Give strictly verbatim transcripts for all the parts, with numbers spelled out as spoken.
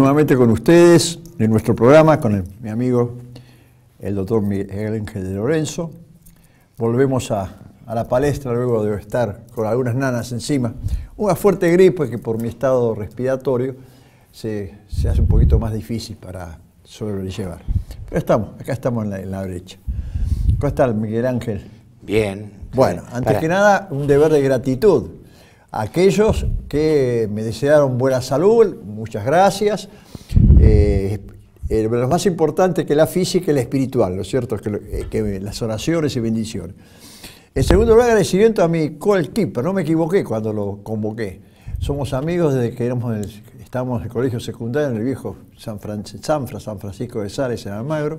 nuevamente con ustedes en nuestro programa con el, mi amigo el doctor Miguel Ángel de Lorenzo. Volvemos a, a la palestra luego de estar con algunas nanas encima. Una fuerte gripe que por mi estado respiratorio se, se hace un poquito más difícil para sobrellevar. Pero estamos, acá estamos en la, en la brecha. ¿Cómo está Miguel Ángel? Bien. Bueno, antes para. que nada, un deber de gratitud a aquellos que me desearon buena salud, muchas gracias. Eh, eh, lo más importante que la física y la espiritual, ¿no es cierto? Que, eh, que las oraciones y bendiciones. En segundo lugar, agradecimiento a mi co-keeper, no me equivoqué cuando lo convoqué. Somos amigos desde que éramos en el, estábamos en el colegio secundario, en el viejo San, Fran, San, San Francisco de Sales, en Almagro.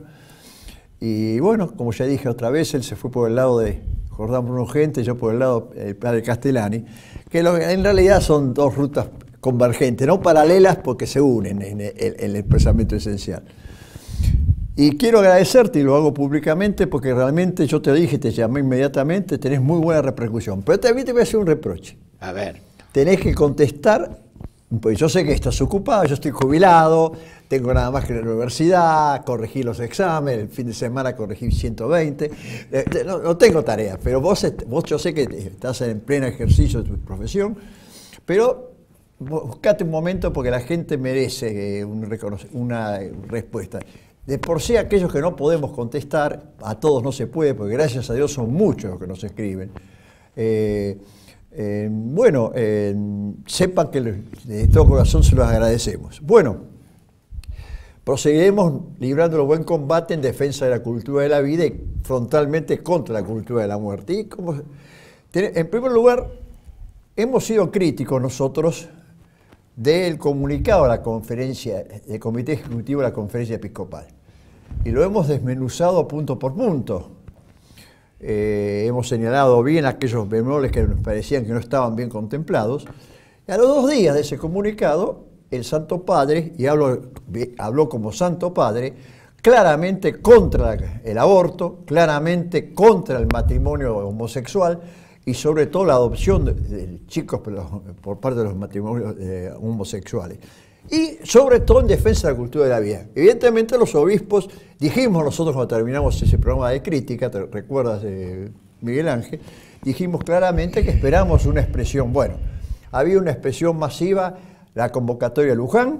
Y bueno, como ya dije otra vez, él se fue por el lado de Jordán Bruno Gente, yo por el lado del padre Castellani, que lo, en realidad son dos rutas convergentes, no paralelas porque se unen en el, en el pensamiento esencial. Y quiero agradecerte, y lo hago públicamente, porque realmente yo te dije, te llamé inmediatamente, tenés muy buena repercusión. Pero también te voy a hacer un reproche. A ver. Tenés que contestar, pues yo sé que estás ocupado, yo estoy jubilado, tengo nada más que la universidad, corregí los exámenes, el fin de semana corregí ciento veinte, eh, no, no tengo tareas, pero vos, vos yo sé que estás en pleno ejercicio de tu profesión, pero buscate un momento porque la gente merece un una respuesta. De por sí aquellos que no podemos contestar, a todos no se puede, porque gracias a Dios son muchos los que nos escriben. Eh, eh, bueno, eh, sepan que de todo corazón se los agradecemos. Bueno. Proseguiremos librando el buen combate en defensa de la cultura de la vida y frontalmente contra la cultura de la muerte. Y como, en primer lugar, hemos sido críticos nosotros del comunicado de la conferencia, del Comité Ejecutivo de la Conferencia Episcopal. Y lo hemos desmenuzado punto por punto. Eh, hemos señalado bien aquellos bemoles que nos parecían que no estaban bien contemplados. Y a los dos días de ese comunicado, el Santo Padre, y hablo, habló como Santo Padre, claramente contra el aborto, claramente contra el matrimonio homosexual y sobre todo la adopción de, de chicos por parte de los matrimonios eh, homosexuales. Y sobre todo en defensa de la cultura de la vida. Evidentemente los obispos, dijimos nosotros cuando terminamos ese programa de crítica, ¿te recuerdas, eh, Miguel Ángel? Dijimos claramente que esperamos una expresión, bueno, había una expresión masiva, la convocatoria de Luján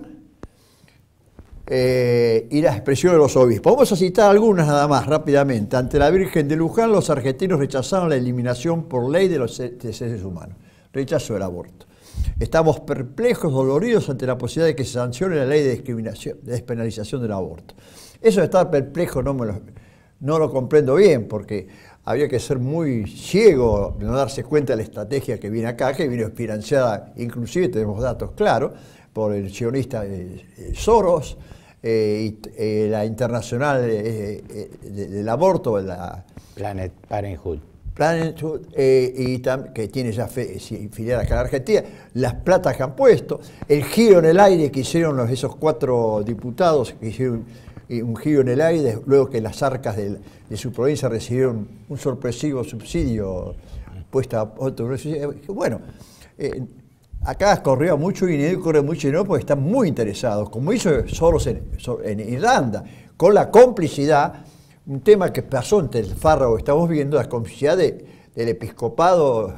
eh, y la expresión de los obispos. Vamos a citar algunas nada más rápidamente. Ante la Virgen de Luján, los argentinos rechazaron la eliminación por ley de los de seres humanos. Rechazo del aborto. Estamos perplejos, doloridos ante la posibilidad de que se sancione la ley de discriminación, de despenalización del aborto. Eso de estar perplejo no, me lo, no lo comprendo bien, porque habría que ser muy ciego, no darse cuenta de la estrategia que viene acá, que viene financiada, inclusive tenemos datos claros, por el sionista eh, eh, Soros, eh, y eh, la internacional eh, eh, de, del aborto, la Planet Parenthood. Parenthood, eh, y tam, que tiene ya fe, filial acá en Argentina, las platas que han puesto, el giro en el aire que hicieron los, esos cuatro diputados, que hicieron un giro en el aire, luego que las arcas de, de su provincia recibieron un sorpresivo subsidio puesta a otro. Bueno, eh, acá corrió mucho dinero y corre mucho dinero porque están muy interesados, como hizo Soros en, en Irlanda, con la complicidad, un tema que pasó entre el Fárrago que estamos viendo, la complicidad de, del episcopado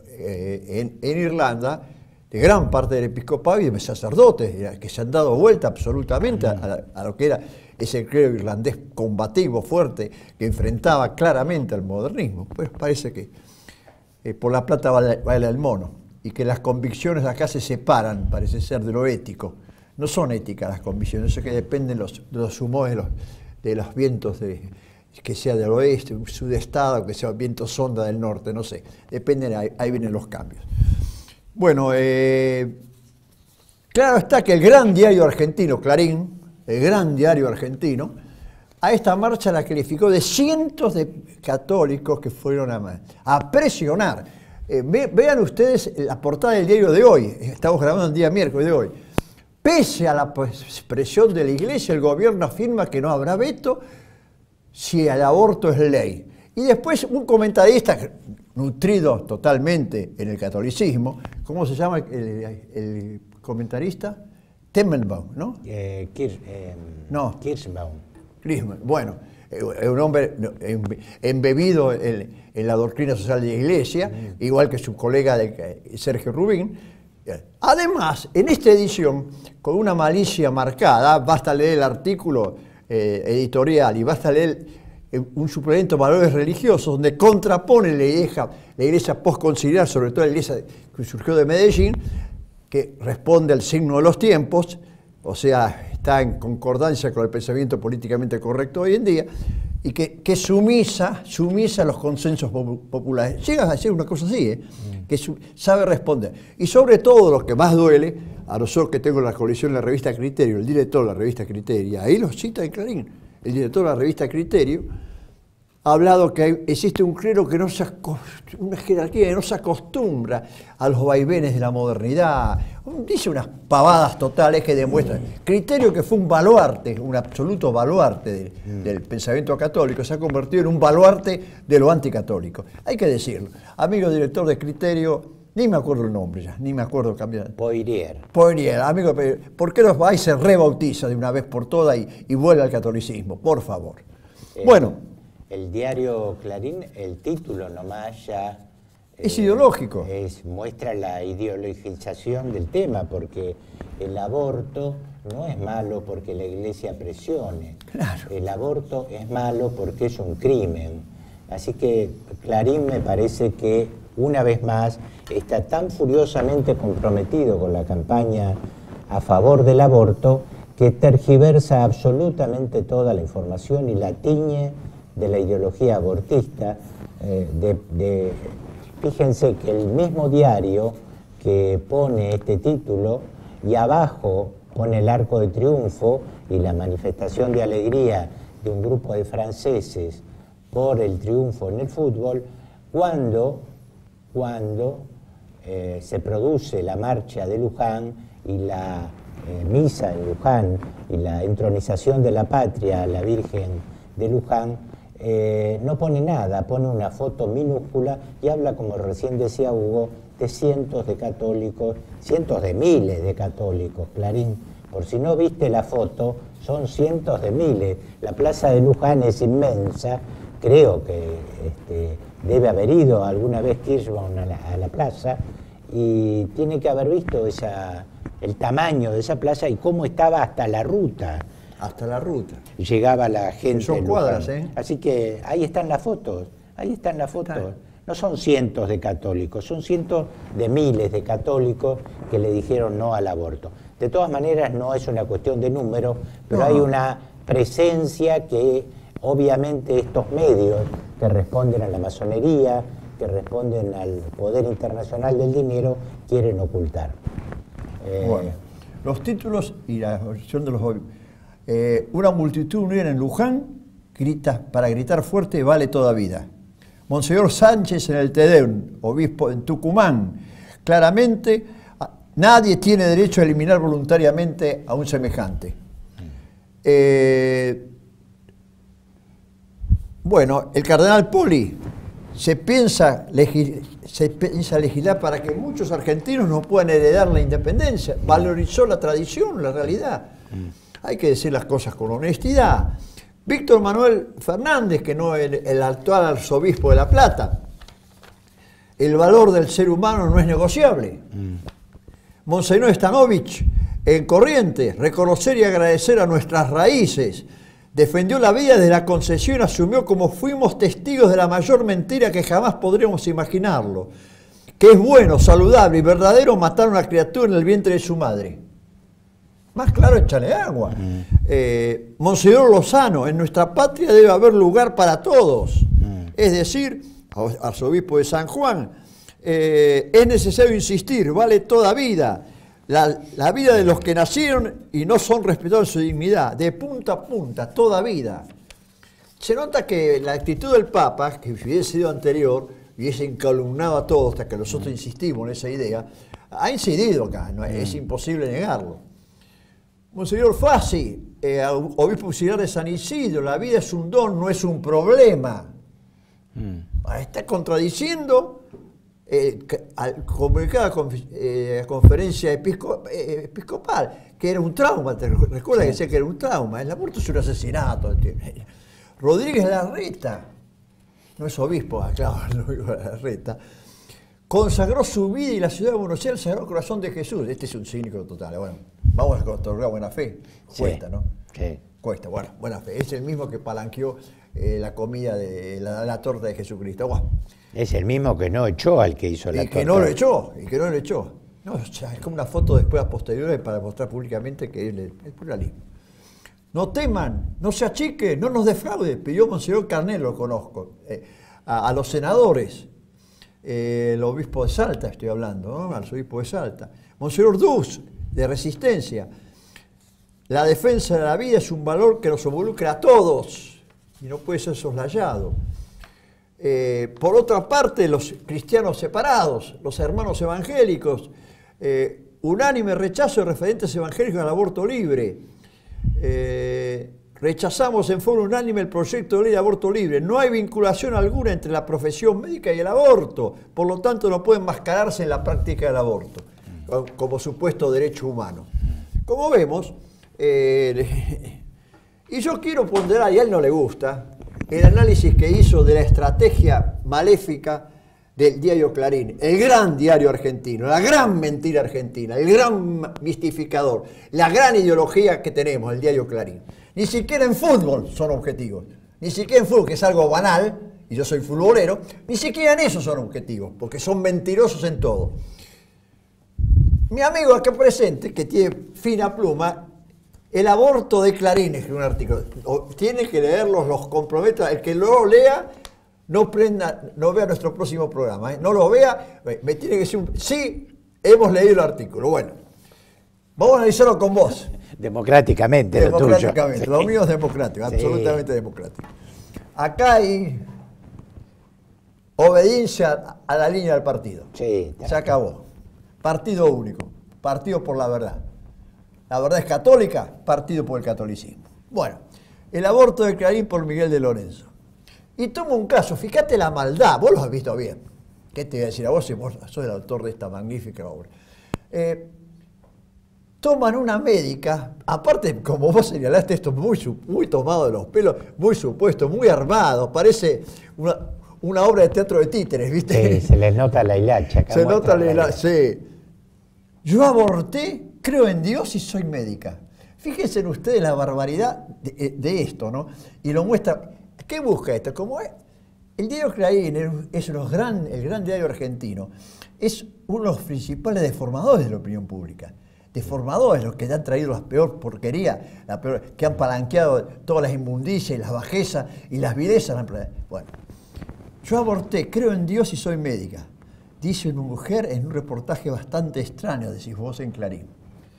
eh, en, en Irlanda, de gran parte del episcopado y de los sacerdotes, que se han dado vuelta absolutamente a, a lo que era ese credo irlandés combativo, fuerte, que enfrentaba claramente al modernismo. Pues parece que eh, por la plata vale, vale el mono, y que las convicciones acá se separan, parece ser, de lo ético. No son éticas las convicciones, eso que dependen los, de los humores de los, de los vientos, de, que sea del oeste, un sudestado, que sea viento sonda del norte, no sé. Dependen, ahí, ahí vienen los cambios. Bueno, eh, claro está que el gran diario argentino, Clarín, el gran diario argentino, a esta marcha la calificó de cientos de católicos que fueron a, a presionar. Eh, ve, vean ustedes la portada del diario de hoy, estamos grabando el día miércoles de hoy. Pese a la presión de la Iglesia, el gobierno afirma que no habrá veto si el aborto es ley. Y después un comentarista nutrido totalmente en el catolicismo, ¿cómo se llama el, el comentarista? Temelbaum, ¿no? Eh, Kir, eh, No. Kirschbaum. Klinsmann. Bueno, es un hombre embebido en, en la doctrina social de la Iglesia, mm. igual que su colega de, Sergio Rubín. Además, en esta edición, con una malicia marcada, basta leer el artículo eh, editorial y basta leer un suplemento de valores religiosos donde contrapone la iglesia, la iglesia postconciliar, sobre todo la iglesia que surgió de Medellín, que responde al signo de los tiempos, o sea, está en concordancia con el pensamiento políticamente correcto hoy en día, y que, que sumisa, sumisa a los consensos populares. Llega a decir una cosa así, ¿eh? Mm. que su, sabe responder. Y sobre todo, lo que más duele, a nosotros que tengo la colección de la revista Criterio, el director de la revista Criterio, ahí lo cita en Clarín, el director de la revista Criterio, ha hablado que existe un clero que no se una jerarquía que no se acostumbra a los vaivenes de la modernidad. Dice unas pavadas totales que demuestran. Criterio, que fue un baluarte, un absoluto baluarte de, mm. del pensamiento católico, se ha convertido en un baluarte de lo anticatólico. Hay que decirlo. Amigo director de Criterio, ni me acuerdo el nombre ya, ni me acuerdo cambiar. Poirier. Poirier, amigo, ¿por qué no va y se rebautiza de una vez por todas y, y vuelve al catolicismo? Por favor. Eh. Bueno. El diario Clarín, el título nomás ya... Es eh, ideológico. Es, muestra la ideologización del tema, porque el aborto no es malo porque la Iglesia presione. Claro. El aborto es malo porque es un crimen. Así que Clarín me parece que, una vez más, está tan furiosamente comprometido con la campaña a favor del aborto que tergiversa absolutamente toda la información y la tiñe de la ideología abortista. Eh, de, de, fíjense que el mismo diario que pone este título y abajo pone el arco de triunfo y la manifestación de alegría de un grupo de franceses por el triunfo en el fútbol, cuando, cuando eh, se produce la marcha de Luján y la eh, misa en Luján y la entronización de la patria a la Virgen de Luján. Eh, no pone nada, pone una foto minúscula y habla, como recién decía Hugo, de cientos de católicos, cientos de miles de católicos. Clarín, por si no viste la foto, son cientos de miles. La plaza de Luján es inmensa, creo que este, debe haber ido alguna vez Kirschbaum a la, a la plaza y tiene que haber visto esa, el tamaño de esa plaza y cómo estaba hasta la ruta. Hasta la ruta. Llegaba la gente. Son cuadras, ¿eh? Así que ahí están las fotos, ahí están las fotos. No son cientos de católicos, son cientos de miles de católicos que le dijeron no al aborto. De todas maneras, no es una cuestión de número, pero no. Hay una presencia que obviamente estos medios que responden a la masonería, que responden al poder internacional del dinero, quieren ocultar. Eh, bueno, los títulos y la versión de los... Eh, una multitud unida en Luján grita, para gritar fuerte vale toda vida. Monseñor Sánchez en el Tedeum, obispo en Tucumán. Claramente, nadie tiene derecho a eliminar voluntariamente a un semejante. Eh, bueno, el cardenal Poli se piensa, legis, se piensa legislar para que muchos argentinos no puedan heredar la independencia. Valorizó la tradición, la realidad. Hay que decir las cosas con honestidad. Víctor Manuel Fernández, que no es el actual arzobispo de La Plata, el valor del ser humano no es negociable. Mm. Monseñor Stanovich, en Corrientes, reconocer y agradecer a nuestras raíces, defendió la vida desde la concesión, asumió como fuimos testigos de la mayor mentira que jamás podremos imaginarlo, que es bueno, saludable y verdadero matar a una criatura en el vientre de su madre. Más claro, échale agua. Mm. Eh, Monseñor Lozano, en nuestra patria debe haber lugar para todos. Mm. Es decir, arzobispo de San Juan, eh, es necesario insistir, vale toda vida. La, la vida de los que nacieron y no son respetados en su dignidad, de punta a punta, toda vida. Se nota que la actitud del Papa, que si hubiese sido anterior, hubiese encalumnado a todos, hasta que nosotros insistimos en esa idea, ha incidido acá, ¿no? Es mm. imposible negarlo. Monseñor Fassi, eh, obispo auxiliar de San Isidro, la vida es un don, no es un problema. Mm. Está contradiciendo eh, al comunicado a la eh, conferencia episcopal, eh, episcopal, que era un trauma, te recuerda sí. que decía que era un trauma, el aborto es un asesinato. Rodríguez Larreta, no es obispo, claro, no digo Larreta, consagró su vida y la ciudad de Buenos Aires al Sagrado Corazón de Jesús. Este es un cínico total. Bueno, vamos a otorgar buena fe. Cuesta, sí. ¿no? Sí. Cuesta, bueno, buena fe. Es el mismo que palanqueó eh, la comida de la, la torta de Jesucristo. Bueno. Es el mismo que no echó al que hizo la y torta. Que no lo echó, y que no lo echó. No, o sea, es como una foto después a posteriores para mostrar públicamente que es el, el pluralismo. No teman, no se achique, no nos defraude. Pidió Monseñor Carnet, lo conozco, eh, a, a los senadores. Eh, el obispo de Salta, estoy hablando, ¿no? Al obispo de Salta. Monseñor Dus, de Resistencia. La defensa de la vida es un valor que nos involucra a todos y no puede ser soslayado. Eh, por otra parte, los cristianos separados, los hermanos evangélicos, eh, unánime rechazo de referentes evangélicos al aborto libre. Eh, Rechazamos en forma unánime el proyecto de ley de aborto libre. No hay vinculación alguna entre la profesión médica y el aborto. Por lo tanto, no puede enmascararse en la práctica del aborto como supuesto derecho humano. Como vemos, eh, y yo quiero ponderar, y a él no le gusta, el análisis que hizo de la estrategia maléfica del diario Clarín, el gran diario argentino, la gran mentira argentina, el gran mistificador, la gran ideología que tenemos, el diario Clarín. Ni siquiera en fútbol son objetivos, ni siquiera en fútbol, que es algo banal, y yo soy futbolero, ni siquiera en eso son objetivos, porque son mentirosos en todo. Mi amigo acá presente, que tiene fina pluma, el aborto de Clarín, es un artículo, tiene que leerlos, los comprometa, el que lo lea, no prenda, no vea nuestro próximo programa, ¿eh? No lo vea, me tiene que decir un sí, hemos leído el artículo. Bueno, vamos a analizarlo con vos. Democráticamente, Democráticamente, lo tuyo. Lo mío es democrático, sí. Absolutamente democrático. Acá hay obediencia a la línea del partido. Sí, se acabó. Partido único, partido por la verdad. La verdad es católica, partido por el catolicismo. Bueno, el aborto de Clarín por Miguel de Lorenzo. Y tomo un caso, fíjate la maldad, vos lo has visto bien. ¿Qué te voy a decir a vos si vos sos el autor de esta magnífica obra? Eh, toman una médica, aparte, como vos señalaste, esto muy, muy tomado de los pelos, muy supuesto, muy armado, parece una, una obra de teatro de títeres, ¿viste? Sí, se les nota la hilacha. Se nota la hilacha, sí. Yo aborté, creo en Dios y soy médica. Fíjense en ustedes la barbaridad de, de esto, ¿no? Y lo muestra. ¿Qué busca esto? Como es, el diario Clarín es los gran, el gran diario argentino, es uno de los principales deformadores de la opinión pública. Deformadores, los que han traído la peor porquería, la peor, que han palanqueado todas las inmundicias y las bajezas y las vilezas. Bueno, yo aborté, creo en Dios y soy médica, dice una mujer en un reportaje bastante extraño, decís vos en Clarín.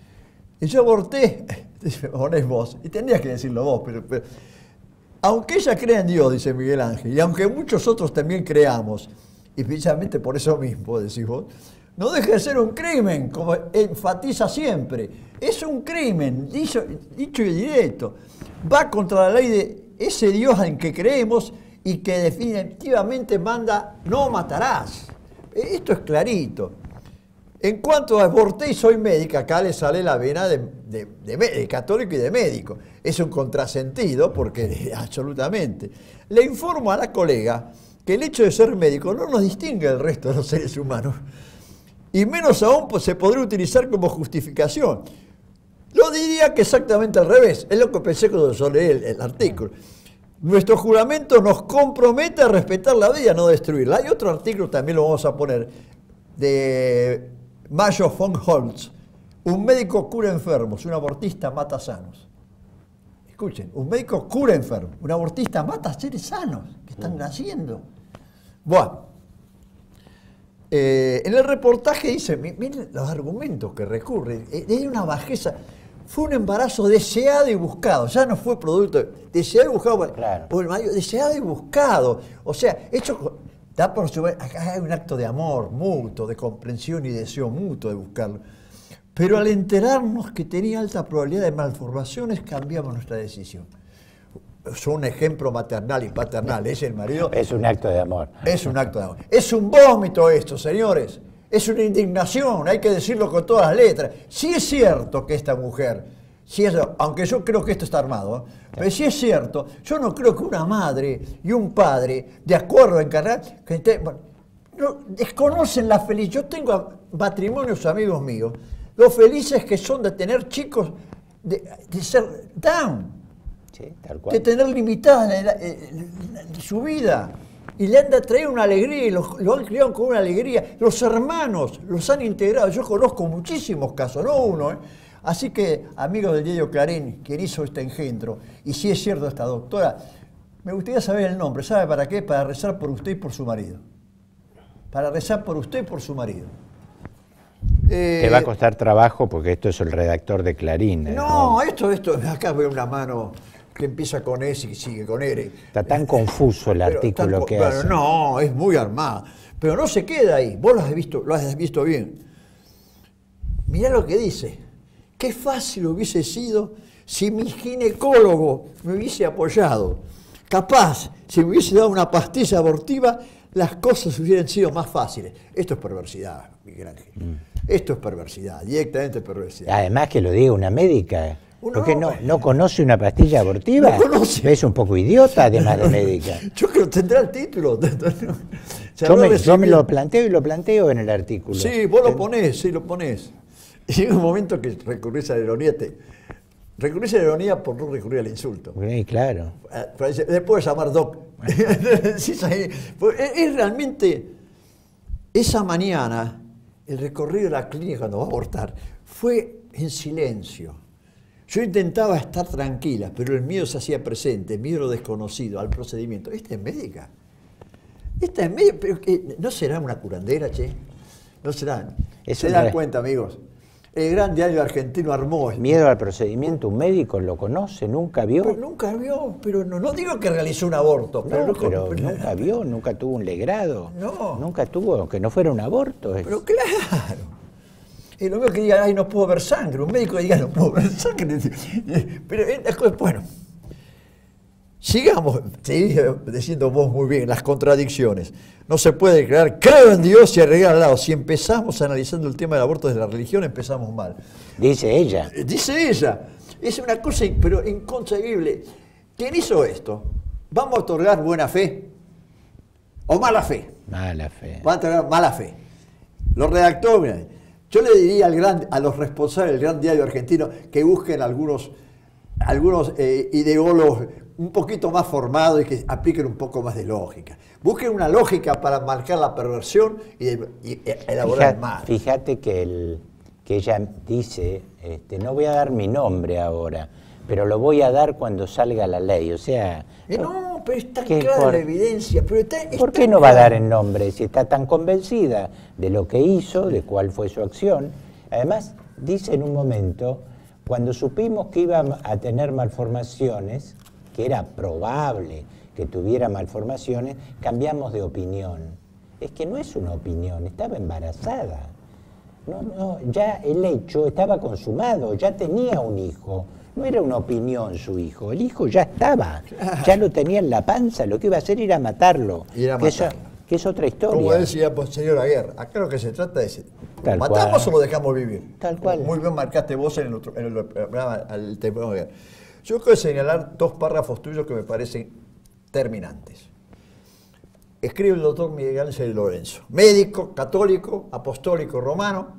Y yo aborté, ponés vos, y tendrías que decirlo vos, pero, pero aunque ella crea en Dios, dice Miguel Ángel, y aunque muchos otros también creamos, y precisamente por eso mismo, decís vos, no deja de ser un crimen, como enfatiza siempre. Es un crimen, dicho, dicho y directo. Va contra la ley de ese Dios en que creemos y que definitivamente manda, no matarás. Esto es clarito. En cuanto a aborté y soy médica, acá le sale la vena de, de, de, de católico y de médico. Es un contrasentido porque absolutamente. Le informo a la colega que el hecho de ser médico no nos distingue del resto de los seres humanos. Y menos aún pues, se podría utilizar como justificación. Yo diría que exactamente al revés. Es lo que pensé cuando yo leí el, el artículo. Nuestro juramento nos compromete a respetar la vida, no destruirla. Hay otro artículo, también lo vamos a poner, de Mayo von Holtz. Un médico cura enfermos, un abortista mata sanos. Escuchen, un médico cura enfermos, un abortista mata seres sanos que están naciendo. Bueno, eh, en el reportaje dice, miren los argumentos que recurren, hay una bajeza. Fue un embarazo deseado y buscado, ya no fue producto, deseado y buscado, claro. Por el marido, deseado y buscado. O sea, hecho, da por su, acá hay un acto de amor mutuo, de comprensión y deseo mutuo de buscarlo. Pero al enterarnos que tenía alta probabilidad de malformaciones, cambiamos nuestra decisión. son un ejemplo maternal y paternal. Es el marido. Es un acto de amor. Es un acto de amor. Es un vómito esto, señores. Es una indignación, hay que decirlo con todas las letras. Sí es cierto que esta mujer, sí es, aunque yo creo que esto está armado, ¿eh? Pero sí es cierto, yo no creo que una madre y un padre, de acuerdo a encargar, que te, bueno, no, desconocen la felicidad. Yo tengo matrimonios amigos míos, lo felices que son de tener chicos, de, de ser down, sí, tal cual. de tener limitada la, la, la, su vida. Y le han de traer una alegría y los, lo han criado con una alegría. Los hermanos los han integrado. Yo conozco muchísimos casos, no uno. ¿eh? Así que, amigos del diario Clarín, quien hizo este engendro, y si es cierto esta doctora, me gustaría saber el nombre. ¿Sabe para qué? Para rezar por usted y por su marido. Para rezar por usted y por su marido. Eh, Te va a costar trabajo porque esto es el redactor de Clarín. ¿eh? No, ¿no? esto, esto, acá veo una mano que empieza con S y sigue con R. Está tan confuso el artículo tan, que bueno, hace. No, es muy armado. Pero no se queda ahí. Vos lo has visto, lo has visto bien. Mirá lo que dice. Qué fácil hubiese sido si mi ginecólogo me hubiese apoyado. Capaz, si me hubiese dado una pastilla abortiva, las cosas hubieran sido más fáciles. Esto es perversidad, Miguel Ángel. Mm. Esto es perversidad, directamente perversidad. Además que lo diga una médica. Uno, ¿Por qué no, no conoce una pastilla abortiva? No conoce. Es un poco idiota, además de médica. Yo creo que tendrá el título. Yo me, yo me lo planteo y lo planteo en el artículo. Sí, vos lo ponés, sí, lo ponés. Y llega un momento que recurrís a la ironía. Te, recurrís a la ironía por no recurrir al insulto. Sí, claro. Después de llamar doc. es, es realmente, esa mañana, el recorrido de la clínica cuando va a abortar, fue en silencio. Yo intentaba estar tranquila, pero el miedo se hacía presente, el miedo a lo desconocido, al procedimiento. Esta es médica. Esta es médica, pero que ¿no será una curandera, che? No será. ¿Se dan cuenta, amigos? El gran diario argentino armó. Miedo al procedimiento, un médico lo conoce, nunca vio. Pero nunca vio, pero no, no digo que realizó un aborto. Pero, no, pero, pero nunca vio, nunca tuvo un legrado. No. Nunca tuvo, aunque no fuera un aborto. Pero claro. Y lo mismo que diga, ay, no puedo ver sangre. Un médico que diga, no puedo ver sangre. Pero, bueno, sigamos, seguís diciendo vos muy bien, las contradicciones. No se puede crear, creo en Dios y arreglar al lado. Si empezamos analizando el tema del aborto desde la religión, empezamos mal. Dice ella. Dice ella. Es una cosa, pero inconcebible. ¿Quién hizo esto? ¿Vamos a otorgar buena fe o mala fe? Mala fe. Vamos a otorgar mala fe. Lo redactó, miren. Yo le diría al gran, a los responsables del gran diario argentino que busquen algunos, algunos eh, ideólogos un poquito más formados y que apliquen un poco más de lógica. Busquen una lógica para marcar la perversión y, y elaborar el mal. Fíjate que, el, que ella dice, este, no voy a dar mi nombre ahora, pero lo voy a dar cuando salga la ley. O sea... Eh, no, pero está clara por, la evidencia. Pero está, está ¿Por qué no va a dar el nombre si está tan convencida de lo que hizo, de cuál fue su acción? Además, dice en un momento, cuando supimos que iba a tener malformaciones, que era probable que tuviera malformaciones, cambiamos de opinión. Es que no es una opinión, estaba embarazada. No, no, ya el hecho estaba consumado, ya tenía un hijo. No era una opinión su hijo, el hijo ya estaba, ya lo tenía en la panza, lo que iba a hacer era matarlo. Ir a que, matarlo. Eso, que es otra historia. Como decía posterior a la guerra, acá lo que se trata es, Tal ¿matamos cual. o lo dejamos vivir? Tal cual. Muy bien marcaste vos en el, otro, en el programa, el tema de guerra. Yo quiero señalar dos párrafos tuyos que me parecen terminantes. Escribe el doctor Miguel Ángel Lorenzo, médico, católico, apostólico romano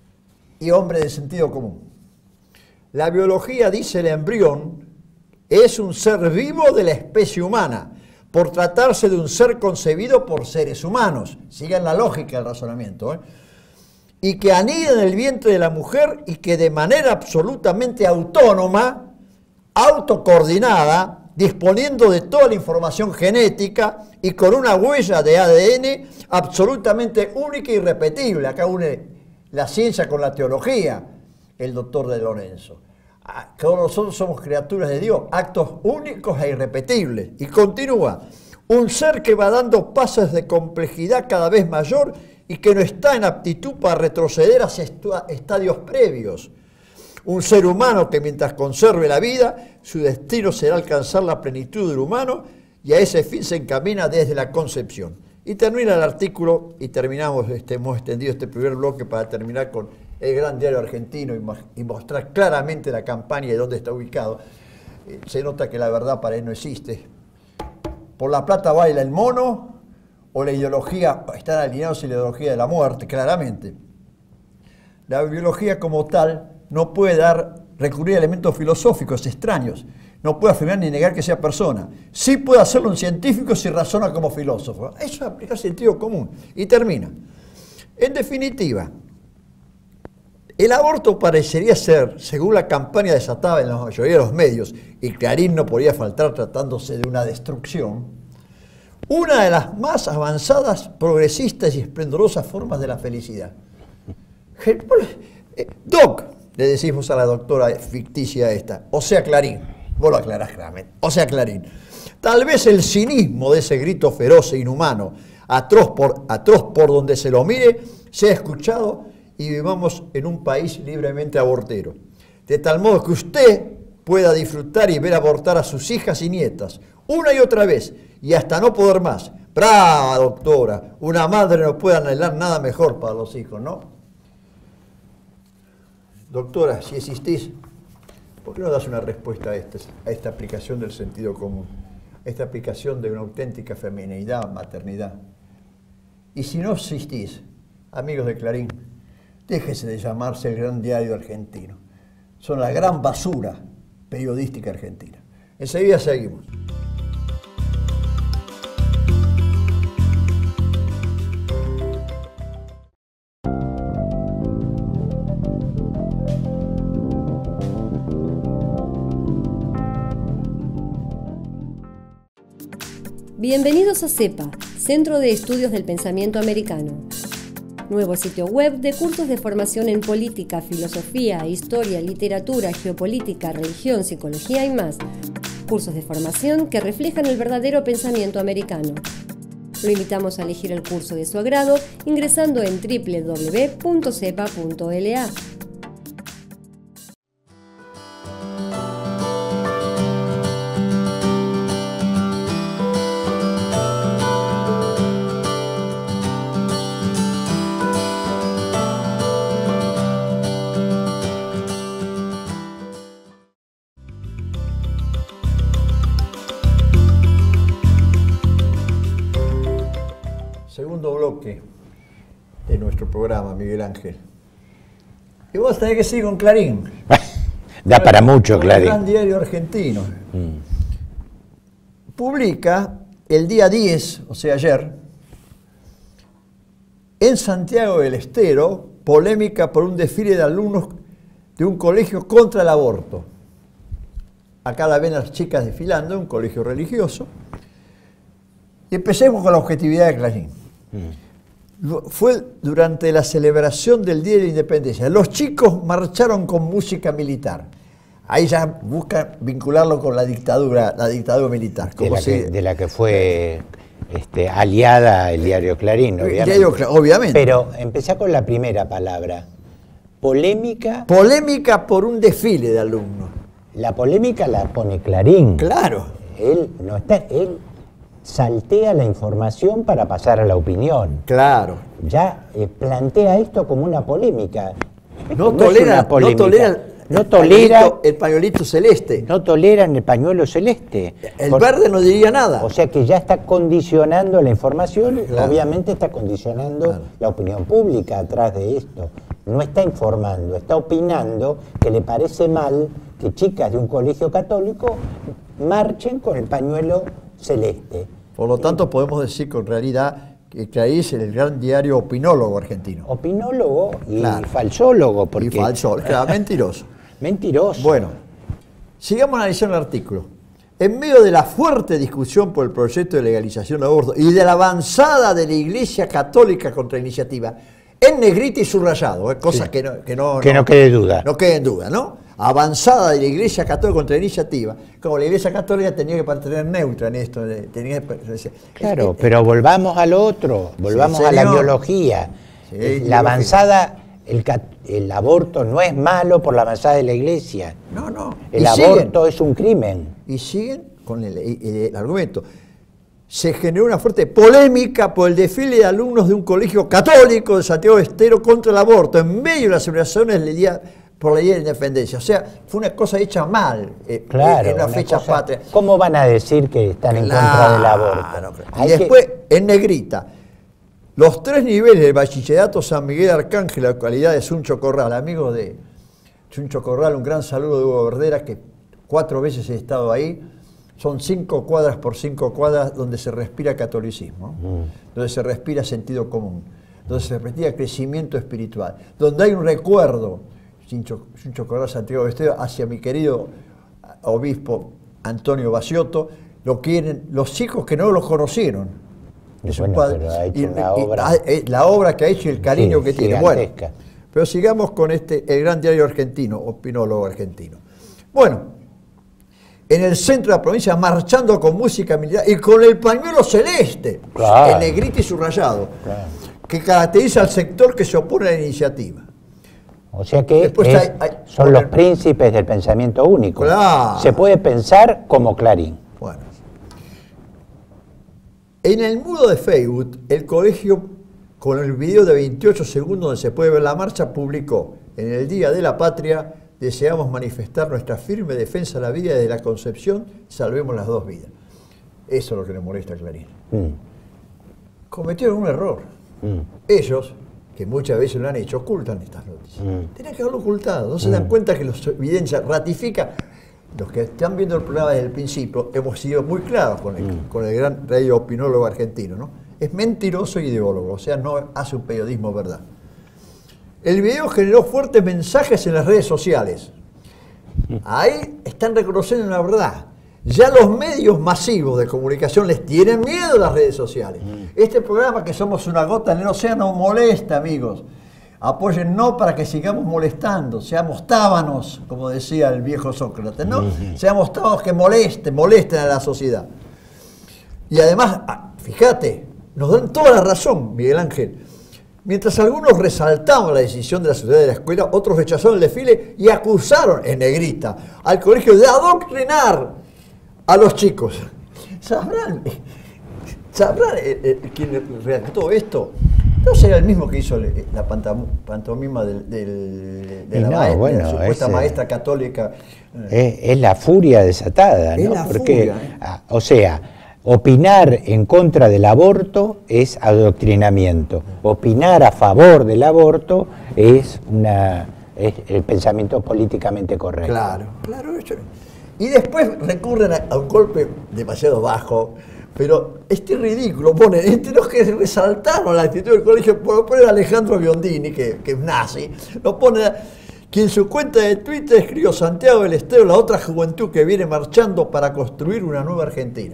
y hombre de sentido común. La biología, dice el embrión, es un ser vivo de la especie humana, por tratarse de un ser concebido por seres humanos. Sigan la lógica del razonamiento, ¿eh? Y que anida en el vientre de la mujer y que de manera absolutamente autónoma, autocoordinada, disponiendo de toda la información genética y con una huella de A D N absolutamente única y irrepetible. Acá une la ciencia con la teología, el doctor de Lorenzo. Todos nosotros somos criaturas de Dios, actos únicos e irrepetibles. Y continúa, un ser que va dando pasos de complejidad cada vez mayor y que no está en aptitud para retroceder hacia estadios previos. Un ser humano que mientras conserve la vida, su destino será alcanzar la plenitud del humano y a ese fin se encamina desde la concepción. Y termina el artículo y terminamos, este, hemos extendido este primer bloque para terminar con el Gran Diario Argentino y, y mostrar claramente la campaña y dónde está ubicado. Eh, se nota que la verdad para él no existe. Por la plata baila el mono o la ideología, están alineados en la ideología de la muerte, claramente. La biología como tal no puede dar, recurrir a elementos filosóficos extraños, no puede afirmar ni negar que sea persona. Sí puede hacerlo un científico si razona como filósofo. Eso aplica sentido común. Y termina. En definitiva, el aborto parecería ser, según la campaña desatada en la mayoría de los medios, y Clarín no podría faltar tratándose de una destrucción, una de las más avanzadas, progresistas y esplendorosas formas de la felicidad. Doc, le decimos a la doctora ficticia esta, o sea Clarín, vos lo aclarás claramente, o sea Clarín, tal vez el cinismo de ese grito feroz e inhumano, atroz por, atroz por donde se lo mire, sea escuchado y vivamos en un país libremente abortero, de tal modo que usted pueda disfrutar y ver abortar a sus hijas y nietas, una y otra vez, y hasta no poder más. Brava, doctora, una madre no puede anhelar nada mejor para los hijos, ¿no? Doctora, si existís, ¿por qué no das una respuesta a esta, a esta aplicación del sentido común? A esta aplicación de una auténtica feminidad, maternidad. Y si no existís, amigos de Clarín, déjese de llamarse el Gran Diario Argentino. Son la gran basura periodística argentina. Enseguida seguimos. Bienvenidos a CEPA, Centro de Estudios del Pensamiento Americano. Nuevo sitio web de cursos de formación en política, filosofía, historia, literatura, geopolítica, religión, psicología y más. Cursos de formación que reflejan el verdadero pensamiento americano. Lo invitamos a elegir el curso de su agrado ingresando en doble u doble u doble u punto cepa punto l a. Segundo bloque de nuestro programa, Miguel Ángel. Y vos tenés que seguir con Clarín. Da con para el, mucho, con Clarín. El Gran Diario Argentino. Mm. Publica el día diez, o sea ayer, en Santiago del Estero, polémica por un desfile de alumnos de un colegio contra el aborto. Acá la ven las chicas desfilando, un colegio religioso. Y empecemos con la objetividad de Clarín. Mm. Fue durante la celebración del Día de la Independencia. Los chicos marcharon con música militar. Ahí ya buscan vincularlo con la dictadura, la dictadura militar. De la, si, que, de la que fue este, aliada el diario Clarín, obviamente. Diario, obviamente. Pero empecé con la primera palabra. Polémica. Polémica por un desfile de alumnos. La polémica la pone Clarín. Claro. Él no está. Él saltea la información para pasar a la opinión. Claro. Ya eh, plantea esto como una polémica. No, no tolera, no tolera, no tolera el, el pañuelito celeste. No toleran el pañuelo celeste. El Por, verde no diría nada. O sea que ya está condicionando la información, claro. Obviamente está condicionando claro. La opinión pública atrás de esto. No está informando, está opinando que le parece mal que chicas de un colegio católico marchen con el pañuelo celeste. Por lo tanto, podemos decir con realidad que Clarín es el gran diario opinólogo argentino. Opinólogo y claro. Falsólogo. Porque... Y falsólogo, claro, mentiroso. Mentiroso. Bueno, sigamos analizando el artículo. En medio de la fuerte discusión por el proyecto de legalización del aborto y de la avanzada de la Iglesia Católica contra la iniciativa, en negrita y subrayado, ¿eh? Cosa sí. que, no, que, no, que no, no quede duda. No quede en duda, ¿no? Avanzada de la Iglesia Católica contra la iniciativa, como la Iglesia Católica tenía que mantener neutra en esto. Tenía que, claro, es, pero volvamos al otro, volvamos sí, a la biología. Sí, la avanzada el, el aborto no es malo por la avanzada de la Iglesia. No, no. El Y aborto siguen. es un crimen. Y siguen con el, el- el argumento. Se generó una fuerte polémica por el desfile de alumnos de un colegio católico de Santiago del Estero contra el aborto, en medio de las celebraciones del día, por la Día de la Independencia. O sea, fue una cosa hecha mal eh, Claro. en una una fecha cosa- patria. ¿Cómo van a decir que están en contra del aborto? Claro, claro. Y Hay que- después, en negrita, los tres niveles del bachillerato San Miguel Arcángel, la localidad de Suncho Corral, amigo de Suncho Corral, un gran saludo de Hugo Verdera, que cuatro veces he estado ahí. Son cinco cuadras por cinco cuadras donde se respira catolicismo, Mm. donde se respira sentido común, donde se respira crecimiento espiritual, donde hay un recuerdo, Suncho, Suncho Corral, Santiago del Estero, hacia mi querido obispo Antonio Baciotto. Lo quieren los hijos que no lo conocieron. Y de su bueno, padre. pero ha hecho Y- una y- obra- ah, eh, la obra que ha hecho y el cariño Sí, que tiene. Bueno, gigantesca. pero sigamos con este, el gran diario argentino, opinólogo argentino. Bueno, en el centro de la provincia, marchando con música militar y con el pañuelo celeste, Claro. en negrita y subrayado, Claro. que caracteriza al sector que se opone a la iniciativa. O sea que Después es- hay- hay- son los príncipes del pensamiento único. Claro. Se puede pensar como Clarín. Bueno. En el muro de Facebook, el colegio, con el video de veintiocho segundos donde se puede ver la marcha, publicó: en el Día de la Patria deseamos manifestar nuestra firme defensa de la vida desde la concepción, salvemos las dos vidas. Eso es lo que le molesta a Clarín. Mm, Cometieron un error. mm. Ellos, que muchas veces lo han hecho, ocultan estas noticias. Mm. Tenían que haberlo ocultado. No se dan cuenta que los evidencia, ratifica. Los que están viendo el programa desde el principio, hemos sido muy claros con el, con el gran rey opinólogo argentino, ¿no? Es mentiroso e ideólogo, o sea, no hace un periodismo verdad. El video generó fuertes mensajes en las redes sociales. Ahí están reconociendo la verdad. Ya los medios masivos de comunicación les tienen miedo a las redes sociales. Este programa, que somos una gota en el océano, molesta, amigos. Apóyennos para que sigamos molestando, seamos tábanos, como decía el viejo Sócrates, ¿no? Seamos tábanos que molesten, molesten a la sociedad. Y además, ah, fíjate, nos dan toda la razón, Miguel Ángel. Mientras algunos resaltaban la decisión de la sociedad de la escuela, otros rechazaron el desfile y acusaron, en negrita, al colegio de adoctrinar a los chicos. ¿Sabrán, ¿sabrán eh, eh, quién redactó esto? ¿No será el mismo que hizo le- la pantam- pantomima del- del- de Y la, no, maestra, bueno, de la supuesta ese- maestra católica? Eh, Es, es la furia desatada, Es ¿no? la Porque, furia, ¿eh? ah, o sea, opinar en contra del aborto es adoctrinamiento. Opinar a favor del aborto es una es el pensamiento políticamente correcto. Claro, claro. Eso. Y después recurren a, a un golpe demasiado bajo, pero este ridículo, ponen, entre los que resaltaron la actitud del colegio, por poner a Alejandro Biondini, que, que es nazi, lo pone, a- quien en su cuenta de Twitter escribió: Santiago del Estero, la otra juventud que viene marchando para construir una nueva Argentina.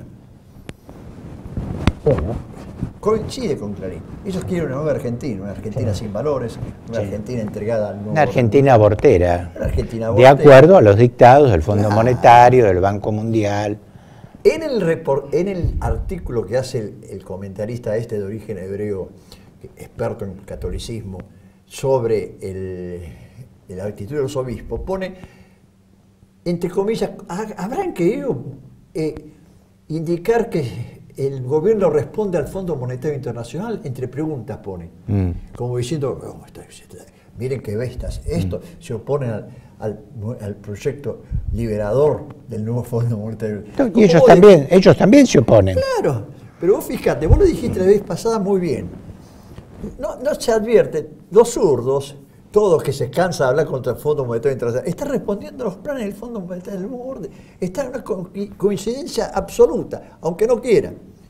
Coincide con Clarín. Ellos quieren una nueva Argentina, una Argentina sin valores, una Sí. Argentina entregada al nuevo Una Argentina abortera, Una Argentina de abortera. acuerdo a los dictados del Fondo Claro. Monetario, del Banco Mundial. En el, report- en el artículo que hace el, el comentarista este de origen hebreo, experto en catolicismo, sobre el, la actitud de los obispos, pone, entre comillas, ha- habrán querido eh, indicar que el gobierno responde al Fondo Monetario Internacional, entre preguntas pone, Mm. como diciendo: "Oh, está- está- miren qué bestas, esto se oponen al, al, al proyecto liberador del nuevo Fondo Monetario". Y ellos ¿Cómo de- también, ellos también se oponen. Claro, pero vos fíjate, vos lo dijiste la vez pasada muy bien. No, no se advierte, los zurdos, todos que se cansan de hablar contra el Fondo Monetario Internacional, están respondiendo a los planes del Fondo Monetario del nuevo orden. Está en una co- coincidencia absoluta, aunque no quieran.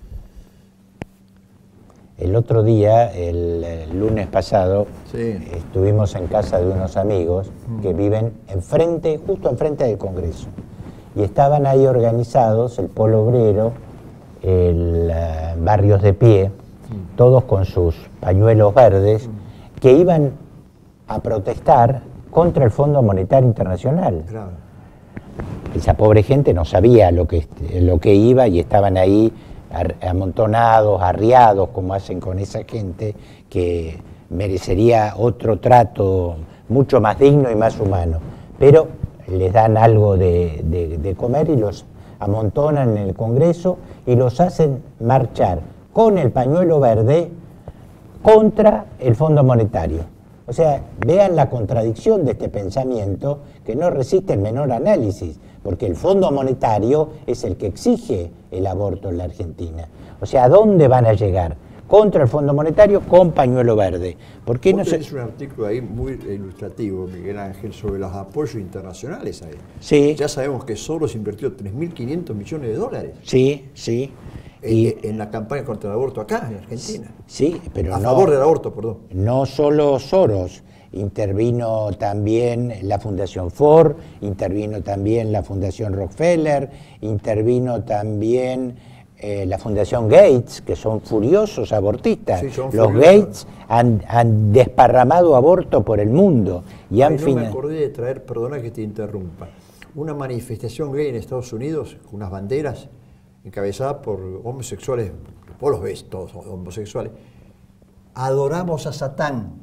El otro día, el, eh, lunes pasado, Sí. estuvimos en casa de unos amigos que viven enfrente, justo enfrente del Congreso. Y estaban ahí organizados el Polo Obrero, el eh, Barrios de Pie, todos con sus pañuelos verdes, que iban a protestar contra el Fondo Monetario Internacional. Claro. Esa pobre gente no sabía lo que, lo que iba y estaban ahí ar- amontonados, arriados, como hacen con esa gente que merecería otro trato mucho más digno y más humano, pero les dan algo de, de, de comer y los amontonan en el Congreso y los hacen marchar con el pañuelo verde contra el Fondo Monetario. O sea, vean la contradicción de este pensamiento que no resiste el menor análisis, porque el Fondo Monetario es el que exige el aborto en la Argentina. O sea, ¿a dónde van a llegar? Contra el Fondo Monetario con pañuelo verde. ¿Por qué no se...? Es un artículo ahí muy ilustrativo, Miguel Ángel, sobre los apoyos internacionales ahí. Sí. Ya sabemos que Soros invirtió tres mil quinientos millones de dólares. Sí, sí. Y en, en la campaña contra el aborto acá, en Argentina. Sí, pero a no... A favor del aborto, perdón. No solo Soros, intervino también la Fundación Ford, intervino también la Fundación Rockefeller, intervino también... Eh, la Fundación Gates, que son furiosos abortistas. Sí, son Los furiosos. Gates han, han desparramado aborto por el mundo. Y han Ay, no me acordé de traer, perdona que te interrumpa, una manifestación gay en Estados Unidos, con unas banderas encabezadas por homosexuales, vos los ves todos homosexuales. Adoramos a Satán.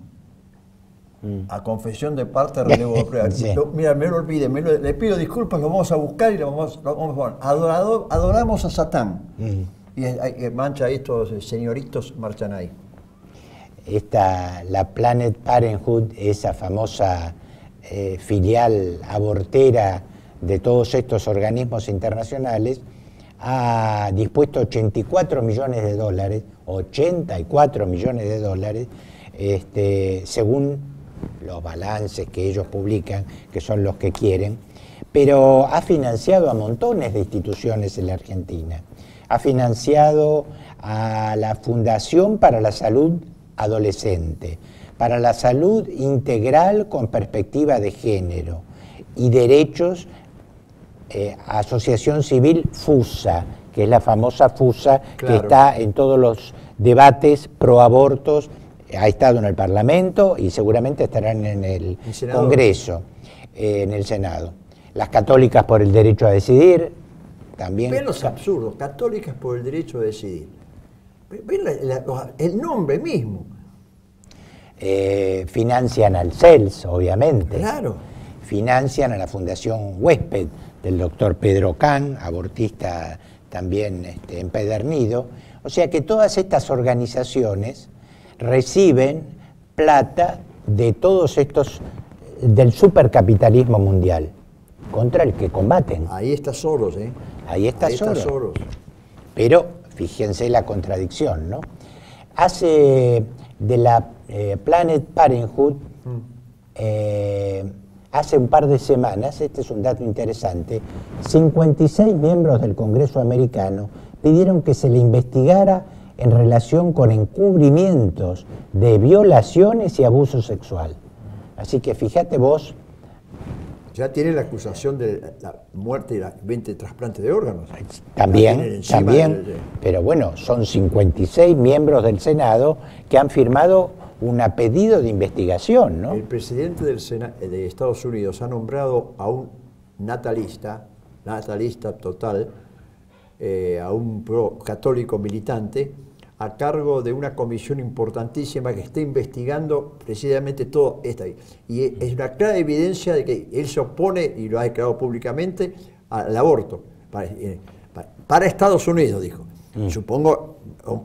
A confesión de parte de René Boprea. Sí. Mira, me lo olvide, me lo, le pido disculpas, lo vamos a buscar y lo vamos, lo vamos a poner. Adorado, adoramos a Satán. Mm. Y hay, mancha ahí, estos señoritos marchan ahí. Esta, la Planned Parenthood, esa famosa eh, filial abortera de todos estos organismos internacionales, ha dispuesto ochenta y cuatro millones de dólares, ochenta y cuatro millones de dólares, este, según los balances que ellos publican, que son los que quieren, pero ha financiado a montones de instituciones en la Argentina. Ha financiado a la Fundación para la Salud Adolescente, para la salud integral con perspectiva de género y derechos, eh, Asociación Civil FUSA, que es la famosa FUSA, claro, que está en todos los debates pro abortos. Ha estado en el Parlamento y seguramente estarán en el, el Congreso, eh, en el Senado. Las católicas por el derecho a decidir, también... Ven los absurdos, católicas por el derecho a decidir. Ven la, la, el nombre mismo. Eh, financian al C E L S, obviamente. Claro. Financian a la Fundación Huésped del doctor Pedro Can, abortista también este, empedernido. O sea que todas estas organizaciones reciben plata de todos estos, del supercapitalismo mundial, contra el que combaten. Ahí está Soros, ¿eh? Ahí está, Ahí Soros. está Soros. Pero fíjense la contradicción, ¿no? Hace de la eh, Planned Parenthood, mm. eh, hace un par de semanas, este es un dato interesante, cincuenta y seis miembros del Congreso americano pidieron que se le investigara en relación con encubrimientos de violaciones y abuso sexual. Así que fíjate vos... Ya tiene la acusación de la muerte y la venta de trasplante de órganos. También, también, de... pero bueno, son cincuenta y seis miembros del Senado que han firmado un pedido de investigación, ¿no? El presidente del Sena de Estados Unidos ha nombrado a un natalista, natalista total, eh, a un pro católico militante, a cargo de una comisión importantísima que está investigando precisamente todo esto. Y es una clara evidencia de que él se opone, y lo ha declarado públicamente, al aborto. Para, para, para Estados Unidos, dijo. Mm. Supongo,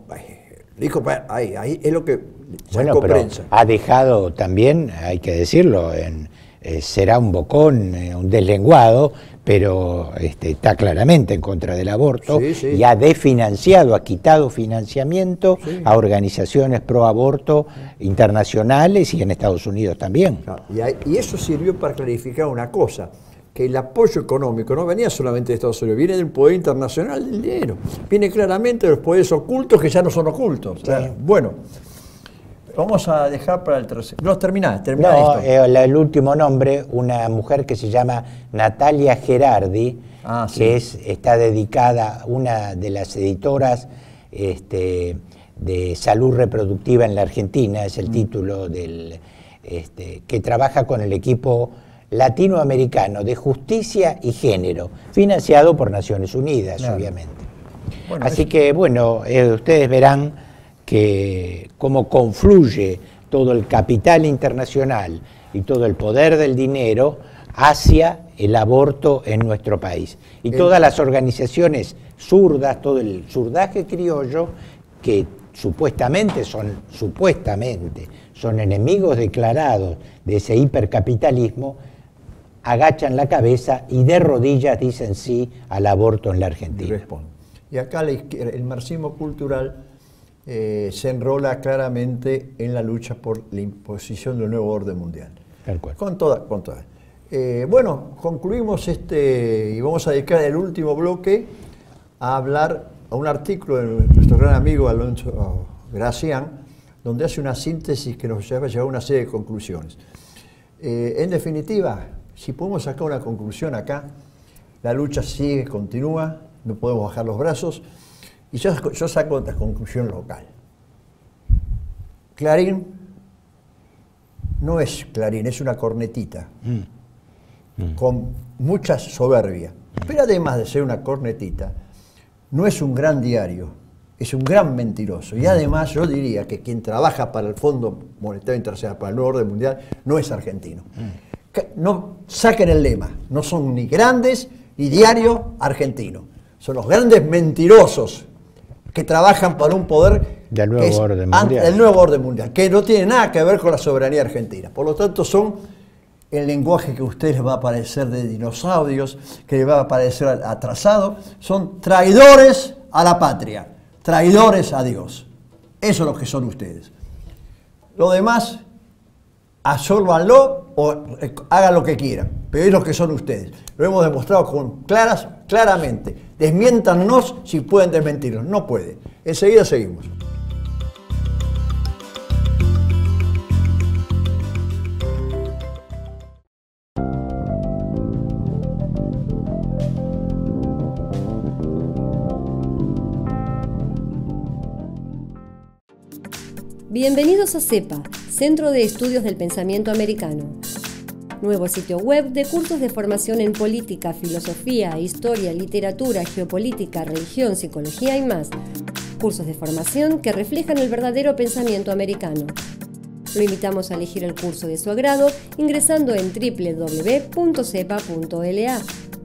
dijo, ahí, ahí es lo que bueno, pero prensa. Ha dejado también, hay que decirlo, en, eh, será un bocón, eh, un deslenguado, pero este, está claramente en contra del aborto, sí, sí. Y ha desfinanciado, ha quitado financiamiento, sí, a organizaciones pro aborto internacionales y en Estados Unidos también. Claro, y, hay, y eso sirvió para clarificar una cosa, que el apoyo económico no venía solamente de Estados Unidos, viene del poder internacional del dinero, viene claramente de los poderes ocultos que ya no son ocultos. Sí. Bueno, vamos a dejar para el tercer... No, terminá, terminá no, esto. Eh, el último nombre, una mujer que se llama Natalia Gerardi, ah, sí. que es, está dedicada, una de las editoras este, de salud reproductiva en la Argentina, es el mm. título del... Este, que trabaja con el equipo latinoamericano de justicia y género, financiado por Naciones Unidas, claro. obviamente. Bueno, Así es... que, bueno, eh, ustedes verán que cómo confluye todo el capital internacional y todo el poder del dinero hacia el aborto en nuestro país. Y todas las organizaciones zurdas, todo el zurdaje criollo, que supuestamente son, supuestamente son enemigos declarados de ese hipercapitalismo, agachan la cabeza y de rodillas dicen sí al aborto en la Argentina. Y acá la izquierda, el marxismo cultural eh, se enrola claramente en la lucha por la imposición del nuevo orden mundial. Tal cual. Con toda, con toda. Eh, bueno, concluimos este y vamos a dedicar el último bloque a hablar a un artículo de nuestro gran amigo Alonso Gracián, donde hace una síntesis que nos lleva a llevar a una serie de conclusiones. Eh, en definitiva, si podemos sacar una conclusión acá, la lucha sigue, continúa, no podemos bajar los brazos, y yo, yo saco otra conclusión local. Clarín no es Clarín, es una cornetita, mm. Mm. con mucha soberbia, pero además de ser una cornetita, no es un gran diario, es un gran mentiroso. Y además yo diría que quien trabaja para el Fondo Monetario Internacional, para el nuevo orden mundial, no es argentino. Mm. No saquen el lema, no son ni grandes ni diario argentino. Son los grandes mentirosos que trabajan para un poder del nuevo, es orden mundial. el nuevo orden mundial, que no tiene nada que ver con la soberanía argentina. Por lo tanto, son el lenguaje que a ustedes les va a parecer de dinosaurios, que les va a parecer atrasado, son traidores a la patria, traidores a Dios. Eso es lo que son ustedes. Lo demás, absórbanlo o hagan lo que quieran, pero es lo que son ustedes. Lo hemos demostrado con claras, claramente. Desmiéntanos si pueden desmentirnos. No pueden. Enseguida seguimos. Bienvenidos a CEPA, Centro de Estudios del Pensamiento Americano. Nuevo sitio web de cursos de formación en política, filosofía, historia, literatura, geopolítica, religión, psicología y más. Cursos de formación que reflejan el verdadero pensamiento americano. Lo invitamos a elegir el curso de su agrado ingresando en doble u doble u doble u punto cepa punto l a.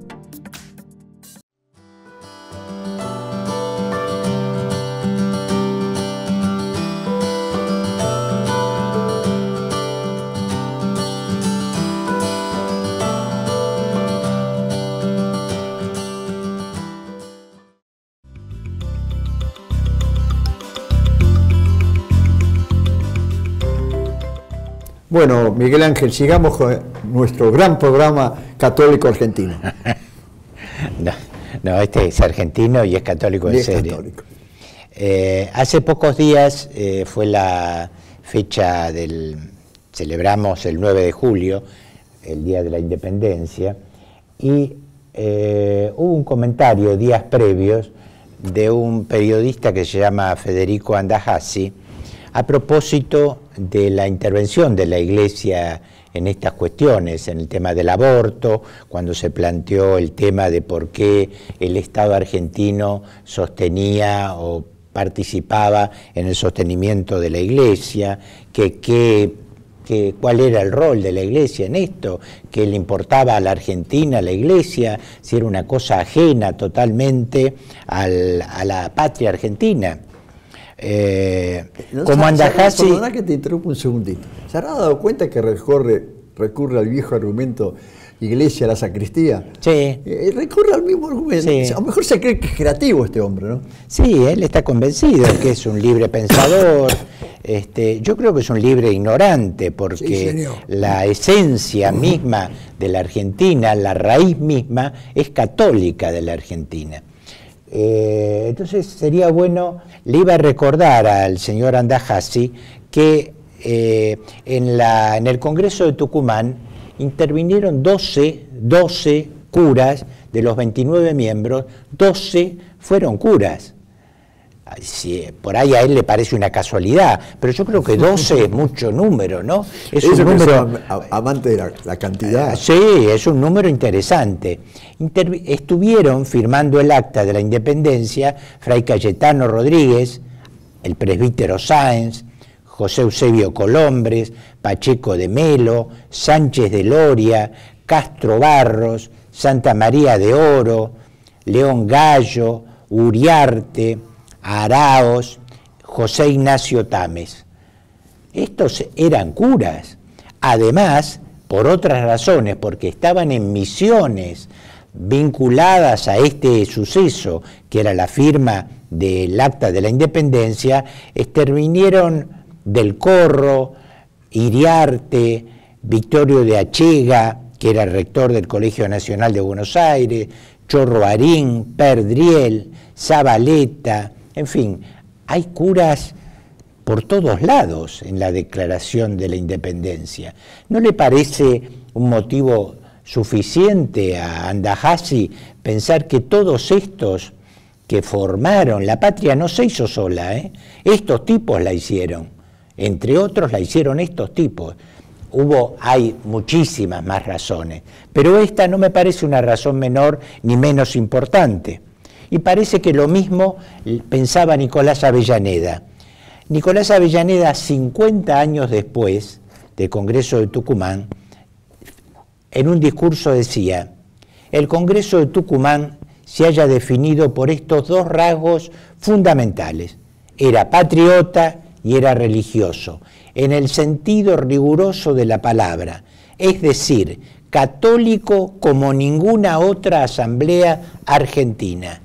Bueno, Miguel Ángel, sigamos con nuestro gran programa católico argentino. No, no, este es argentino y es católico en serio. Católico. Eh, hace pocos días eh, fue la fecha del... celebramos el nueve de julio, el Día de la Independencia, y eh, hubo un comentario días previos de un periodista que se llama Federico Andajasi, a propósito de la intervención de la Iglesia en estas cuestiones, en el tema del aborto, cuando se planteó el tema de por qué el Estado argentino sostenía o participaba en el sostenimiento de la Iglesia, que, que, que cuál era el rol de la Iglesia en esto, que le importaba a la Argentina la Iglesia, si era una cosa ajena totalmente al, a la patria argentina. Eh, no, como Andajasi... Perdona que te interrumpa un segundito. ¿Se habrá dado cuenta que recorre, recurre al viejo argumento iglesia a la sacristía? Sí. Eh, recurre al mismo argumento. Sí. A lo mejor se cree que es creativo este hombre, ¿no? Sí, él está convencido que es un libre pensador. Este, yo creo que es un libre ignorante, porque sí, la esencia misma de la Argentina, la raíz misma, es católica de la Argentina. Eh, entonces sería bueno, le iba a recordar al señor Andajasi que eh, en, la, en el Congreso de Tucumán intervinieron doce, doce curas, de los veintinueve miembros, doce fueron curas. Si, por ahí a él le parece una casualidad, pero yo creo que doce es mucho número, ¿no? Es un número amante de la, la cantidad. Eh, sí, es un número interesante. Intervi estuvieron firmando el acta de la independencia Fray Cayetano Rodríguez, el presbítero Sáenz, José Eusebio Colombres, Pacheco de Melo, Sánchez de Loria, Castro Barros, Santa María de Oro, León Gallo, Uriarte, Araos, José Ignacio Tames. Estos eran curas. Además, por otras razones, porque estaban en misiones vinculadas a este suceso, que era la firma del Acta de la Independencia, intervinieron Del Corro, Iriarte, Victorio de Achega, que era rector del Colegio Nacional de Buenos Aires, Chorro Arín, Perdriel, Zabaleta, en fin, hay curas por todos lados en la Declaración de la Independencia. ¿No le parece un motivo suficiente a Andajasi pensar que todos estos que formaron la patria no se hizo sola, ¿eh? Estos tipos la hicieron, entre otros la hicieron estos tipos? Hubo, hay muchísimas más razones, pero esta no me parece una razón menor ni menos importante. Y parece que lo mismo pensaba Nicolás Avellaneda. Nicolás Avellaneda, cincuenta años después del Congreso de Tucumán, en un discurso decía: el Congreso de Tucumán se haya definido por estos dos rasgos fundamentales: era patriota y era religioso, en el sentido riguroso de la palabra, es decir, católico como ninguna otra asamblea argentina.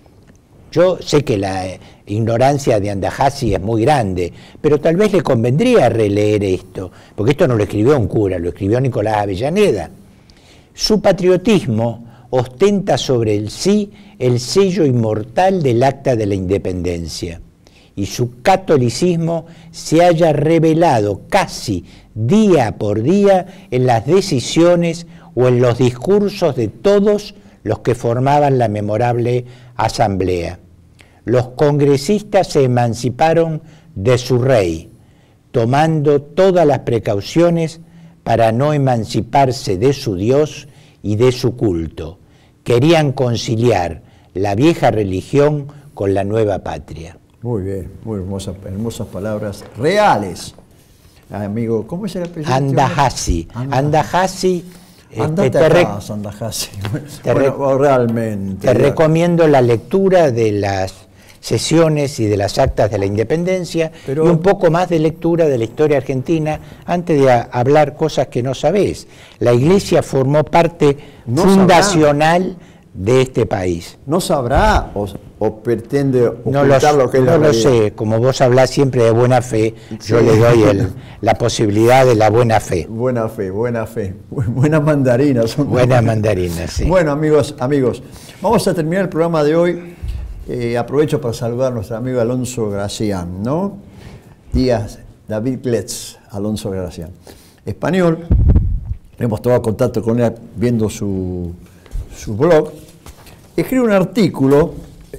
Yo sé que la ignorancia de Andajasi es muy grande, pero tal vez le convendría releer esto, porque esto no lo escribió un cura, lo escribió Nicolás Avellaneda. Su patriotismo ostenta sobre el sí el sello inmortal del Acta de la Independencia, y su catolicismo se haya revelado casi día por día en las decisiones o en los discursos de todos los que formaban la memorable asamblea. Los congresistas se emanciparon de su rey, tomando todas las precauciones para no emanciparse de su Dios y de su culto. Querían conciliar la vieja religión con la nueva patria. Muy bien, muy hermosas, hermosas palabras reales. Amigo, ¿cómo es el apellido? Andajasi. Andajasi. Andate este, te acá, re, Andajasi. Te, bueno, re, realmente. Te recomiendo la lectura de las sesiones y de las actas de la Independencia, pero, y un poco más de lectura de la historia argentina antes de a, hablar cosas que no sabés. La Iglesia formó parte no fundacional sabrá. de este país. ¿No sabrá o, o pretende no ocultar lo, lo que es no la lo realidad? sé, como vos hablás siempre de buena fe, sí. yo le doy el, la posibilidad de la buena fe. Buena fe, buena fe. Buenas mandarinas. Son buenas mandarinas, sí. Bueno, amigos, amigos, vamos a terminar el programa de hoy. Eh, aprovecho para saludar a nuestro amigo Alonso Gracián, ¿no? Díaz, David Gletz, Alonso Gracián. Español, hemos tomado contacto con él viendo su, su blog. Escribe un artículo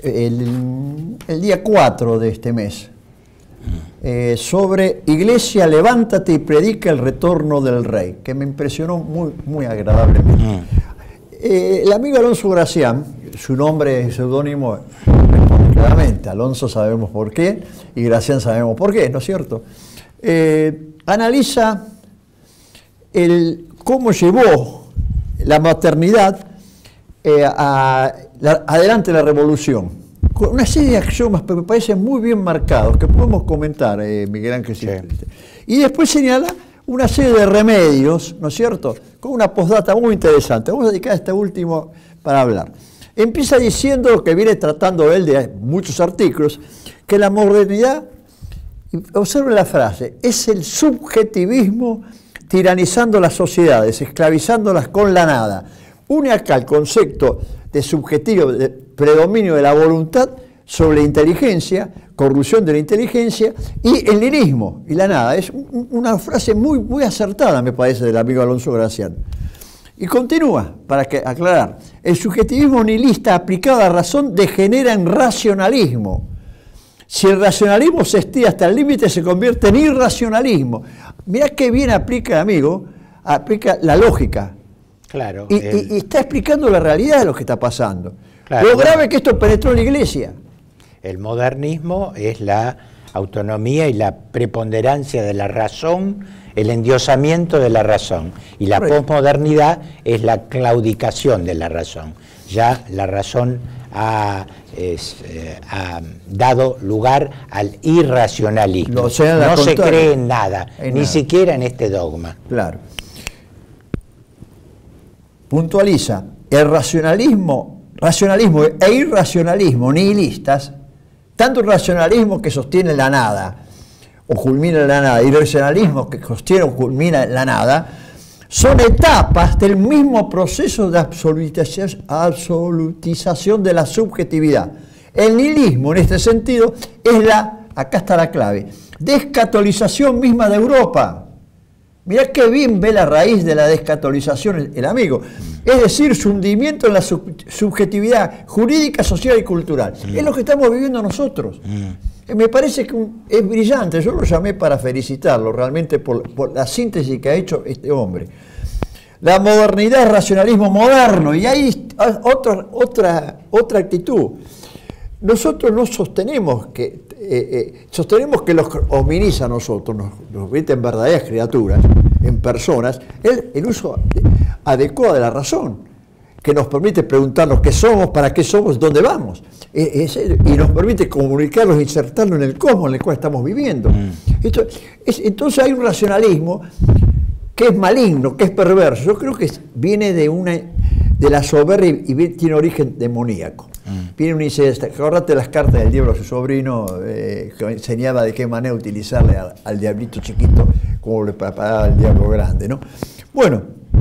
el, el día cuatro de este mes eh, sobre Iglesia, levántate y predica el retorno del rey, que me impresionó muy, muy agradablemente. Mm. Eh, el amigo Alonso Gracián, su nombre es seudónimo, responde claramente. Alonso sabemos por qué y Gracián sabemos por qué, ¿no es cierto? Eh, analiza el, cómo llevó la maternidad eh, a, la, adelante la revolución, con una serie de axiomas que me parecen muy bien marcados, que podemos comentar, eh, Miguel Ángel. Sí. Y después señala una serie de remedios, ¿no es cierto?, con una postdata muy interesante. Vamos a dedicar este último para hablar. Empieza diciendo, que viene tratando él de muchos artículos, que la modernidad, observe la frase, es el subjetivismo tiranizando las sociedades, esclavizándolas con la nada. Une acá el concepto de subjetivo, de predominio de la voluntad sobre la inteligencia, corrupción de la inteligencia y el nihilismo y la nada. Es una frase muy, muy acertada, me parece, del amigo Alonso Gracián. Y continúa, para que, aclarar, el subjetivismo nihilista aplicado a la razón degenera en racionalismo. Si el racionalismo se estira hasta el límite, se convierte en irracionalismo. Mirá qué bien aplica, amigo, aplica la lógica. Claro. Y, el... y, y está explicando la realidad de lo que está pasando. Claro, lo grave bueno. es que esto penetró en la Iglesia. El modernismo es la autonomía y la preponderancia de la razón, el endiosamiento de la razón. Y la posmodernidad es la claudicación de la razón. Ya la razón ha, es, eh, ha dado lugar al irracionalismo. No, o sea, no se cree en nada, en ni nada. siquiera en este dogma. Claro. Puntualiza, el racionalismo, racionalismo e irracionalismo nihilistas, tanto el racionalismo que sostiene la nada, o culmina en la nada, y el irracionalismo que sostiene o culmina en la nada, son etapas del mismo proceso de absolutización, absolutización de la subjetividad. El nihilismo, en este sentido, es la, acá está la clave, descatolización misma de Europa. Mirá qué bien ve la raíz de la descatolización el, el amigo. Es decir, su hundimiento en la sub, subjetividad jurídica, social y cultural. Mm. Es lo que estamos viviendo nosotros. Mm. Me parece que un, es brillante. Yo lo llamé para felicitarlo realmente por, por la síntesis que ha hecho este hombre. La modernidad es racionalismo moderno. Y hay otra, otra, otra actitud. Nosotros no sostenemos que, eh, eh, sostenemos que los hominids a nosotros, nos, nos convierten en verdaderas criaturas, en personas, el, el uso adecuado de la razón, que nos permite preguntarnos qué somos, para qué somos, dónde vamos, eh, es, y nos permite comunicarnos, insertarnos en el cosmos en el cual estamos viviendo. Mm. Esto, es, entonces hay un racionalismo que es maligno, que es perverso. Yo creo que viene de una de la soberbia y, y tiene origen demoníaco. Mm. Viene un dice, acordate las cartas del diablo a su sobrino, eh, que enseñaba de qué manera utilizarle al, al diablito chiquito como le preparaba al diablo grande, ¿no? Bueno,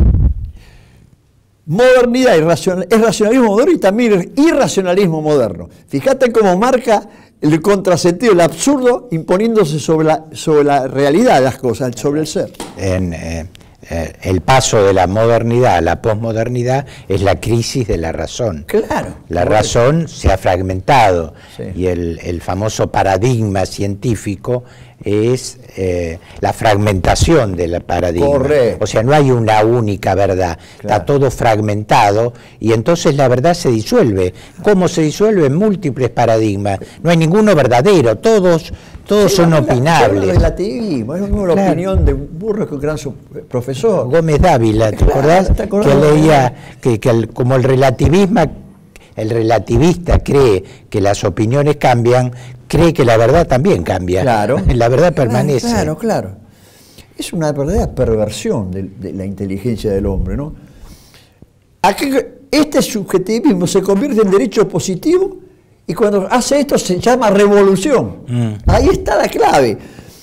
modernidad y racional, es racionalismo moderno y también irracionalismo moderno. Fíjate cómo marca el contrasentido, el absurdo imponiéndose sobre la, sobre la realidad de las cosas, sobre el ser. En, eh, eh, el paso de la modernidad a la posmodernidad es la crisis de la razón. Claro. La claro. razón se ha fragmentado, sí. y el, el famoso paradigma científico es eh, la fragmentación del paradigma. Correcto. O sea, no hay una única verdad, claro. está todo fragmentado y entonces la verdad se disuelve. ¿Cómo se disuelve? En múltiples paradigmas. No hay ninguno verdadero, todos, todos sí, son la, opinables. El relativismo, es una claro. opinión de un burro que un gran profesor. Gómez Dávila, ¿te claro, acordás? ¿Te acordás? Que leía que, que el, como el relativismo, el relativista cree que las opiniones cambian, cree que la verdad también cambia. Claro. La verdad permanece. Claro, claro. Es una verdadera perversión de, de la inteligencia del hombre, ¿no? Aquí, este subjetivismo se convierte en derecho positivo y cuando hace esto se llama revolución. Mm. Ahí está la clave.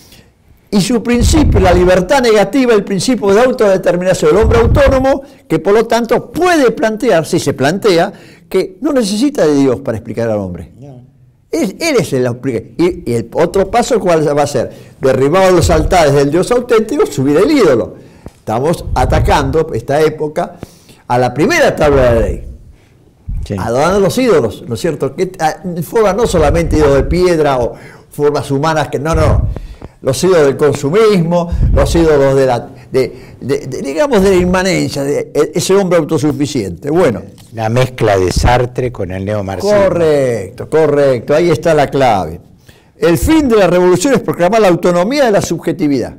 Y su principio, la libertad negativa, el principio de autodeterminación del hombre autónomo, que por lo tanto puede plantear, si se plantea, que no necesita de Dios para explicar al hombre. No. Él, él es el y, y el otro paso, ¿cuál va a ser? Derribar los altares del Dios auténtico, subir el ídolo. Estamos atacando esta época a la primera tabla de la ley. Sí. Adorando los ídolos, ¿no es cierto? Que formas no solamente ídolos de piedra o formas humanas que no, no. Los ídolos del consumismo, los ídolos de la, de, de, de, digamos, de la inmanencia, de ese hombre autosuficiente. Bueno. La mezcla de Sartre con el neomarxismo. Correcto, correcto, ahí está la clave. El fin de la revolución es proclamar la autonomía de la subjetividad.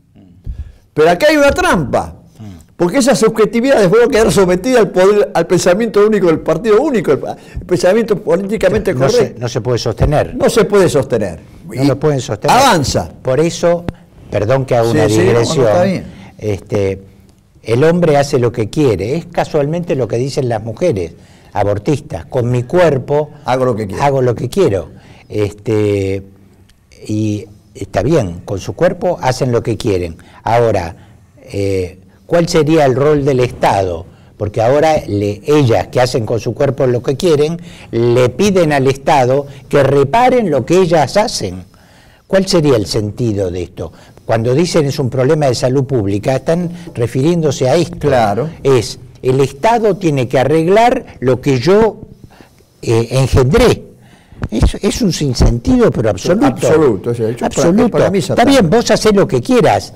Pero acá hay una trampa, porque esa subjetividad después va a quedar sometida al poder, al pensamiento único del partido único, el, el pensamiento políticamente no correcto. Se, no se puede sostener. No se puede sostener. No lo pueden sostener. Avanza. Por eso, perdón que haga sí, una sí, digresión, no, no, está bien. Este, el hombre hace lo que quiere. Es casualmente lo que dicen las mujeres abortistas. Con mi cuerpo hago lo que quiero. Hago lo que quiero. Este, y está bien, con su cuerpo hacen lo que quieren. Ahora, eh, ¿cuál sería el rol del Estado? Porque ahora le, ellas que hacen con su cuerpo lo que quieren, le piden al Estado que reparen lo que ellas hacen. ¿Cuál sería el sentido de esto? Cuando dicen es un problema de salud pública, están refiriéndose a esto. Claro. Es, el Estado tiene que arreglar lo que yo eh, engendré. Es, es un sinsentido, pero absoluto. Absoluto. O sea, absoluto. Para, para mí está bien, vos hacés lo que quieras.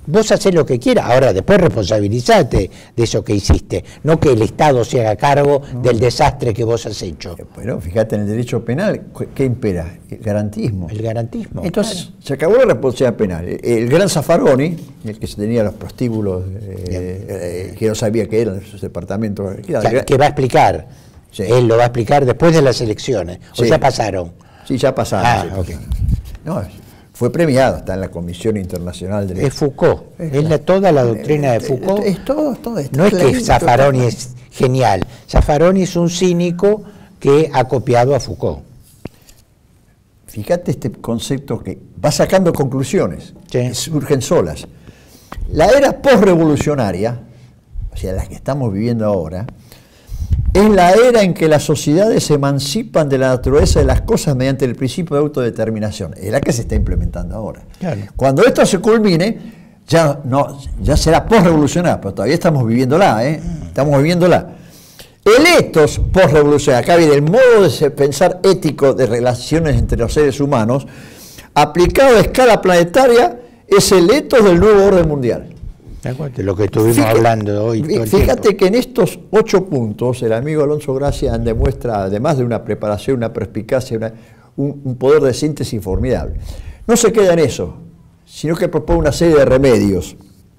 vos hacés lo que quieras, ahora después responsabilízate de eso que hiciste, no que el Estado se haga cargo no. del desastre que vos has hecho. Bueno, fíjate, en el derecho penal, ¿qué impera? El garantismo. El garantismo. Entonces, claro. se acabó la responsabilidad penal. El, el gran Zaffaroni, el que tenía los prostíbulos, eh, eh, que no sabía qué eran sus departamentos. O sea, que va a explicar, sí. él lo va a explicar después de las elecciones, o sí. ya pasaron. Sí, ya pasaron. Ah, sí. okay. No, fue premiado, está en la Comisión Internacional de... Es Foucault, es, es la, toda la doctrina de Foucault. Es, es todo, todo esto. No es que Zaffaroni es genial, Zaffaroni es un cínico que ha copiado a Foucault. Fíjate este concepto que va sacando conclusiones, sí. que surgen solas. La era postrevolucionaria, o sea, la que estamos viviendo ahora, es la era en que las sociedades se emancipan de la naturaleza de las cosas mediante el principio de autodeterminación. Es la que se está implementando ahora. Claro. Cuando esto se culmine, ya, no, ya será postrevolucionaria, pero todavía estamos viviéndola, ¿eh? Estamos viviéndola. El ethos postrevolucionario, acá viene el modo de pensar ético de relaciones entre los seres humanos, aplicado a escala planetaria, es el ethos del nuevo orden mundial. De lo que estuvimos fíjate, hablando hoy. Todo el fíjate tiempo. que en estos ocho puntos el amigo Alonso Gracia demuestra, además de una preparación, una perspicacia, una, un, un poder de síntesis formidable. No se queda en eso, sino que propone una serie de remedios.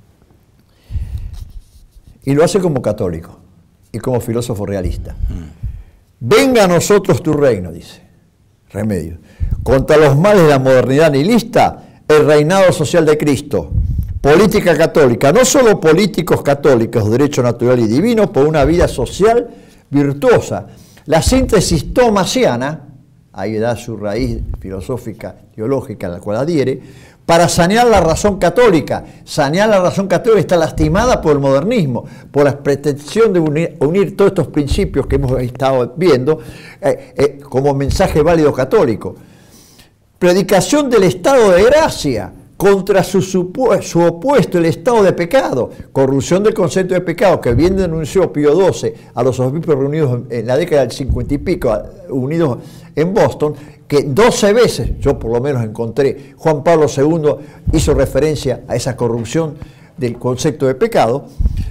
Y lo hace como católico y como filósofo realista. Mm. Venga a nosotros tu reino, dice. Remedio. Contra los males de la modernidad nihilista, el reinado social de Cristo. Política católica, no solo políticos católicos, derecho natural y divino, por una vida social virtuosa. La síntesis tomasiana, ahí da su raíz filosófica, teológica, a la cual adhiere, para sanear la razón católica. Sanear la razón católica está lastimada por el modernismo, por la pretensión de unir, unir todos estos principios que hemos estado viendo eh, eh, como mensaje válido católico. Predicación del estado de gracia, contra su, su opuesto, el estado de pecado, corrupción del concepto de pecado, que bien denunció Pío doce a los obispos reunidos en la década del cincuenta y pico, unidos en Boston, que doce veces, yo por lo menos encontré, Juan Pablo segundo hizo referencia a esa corrupción del concepto de pecado,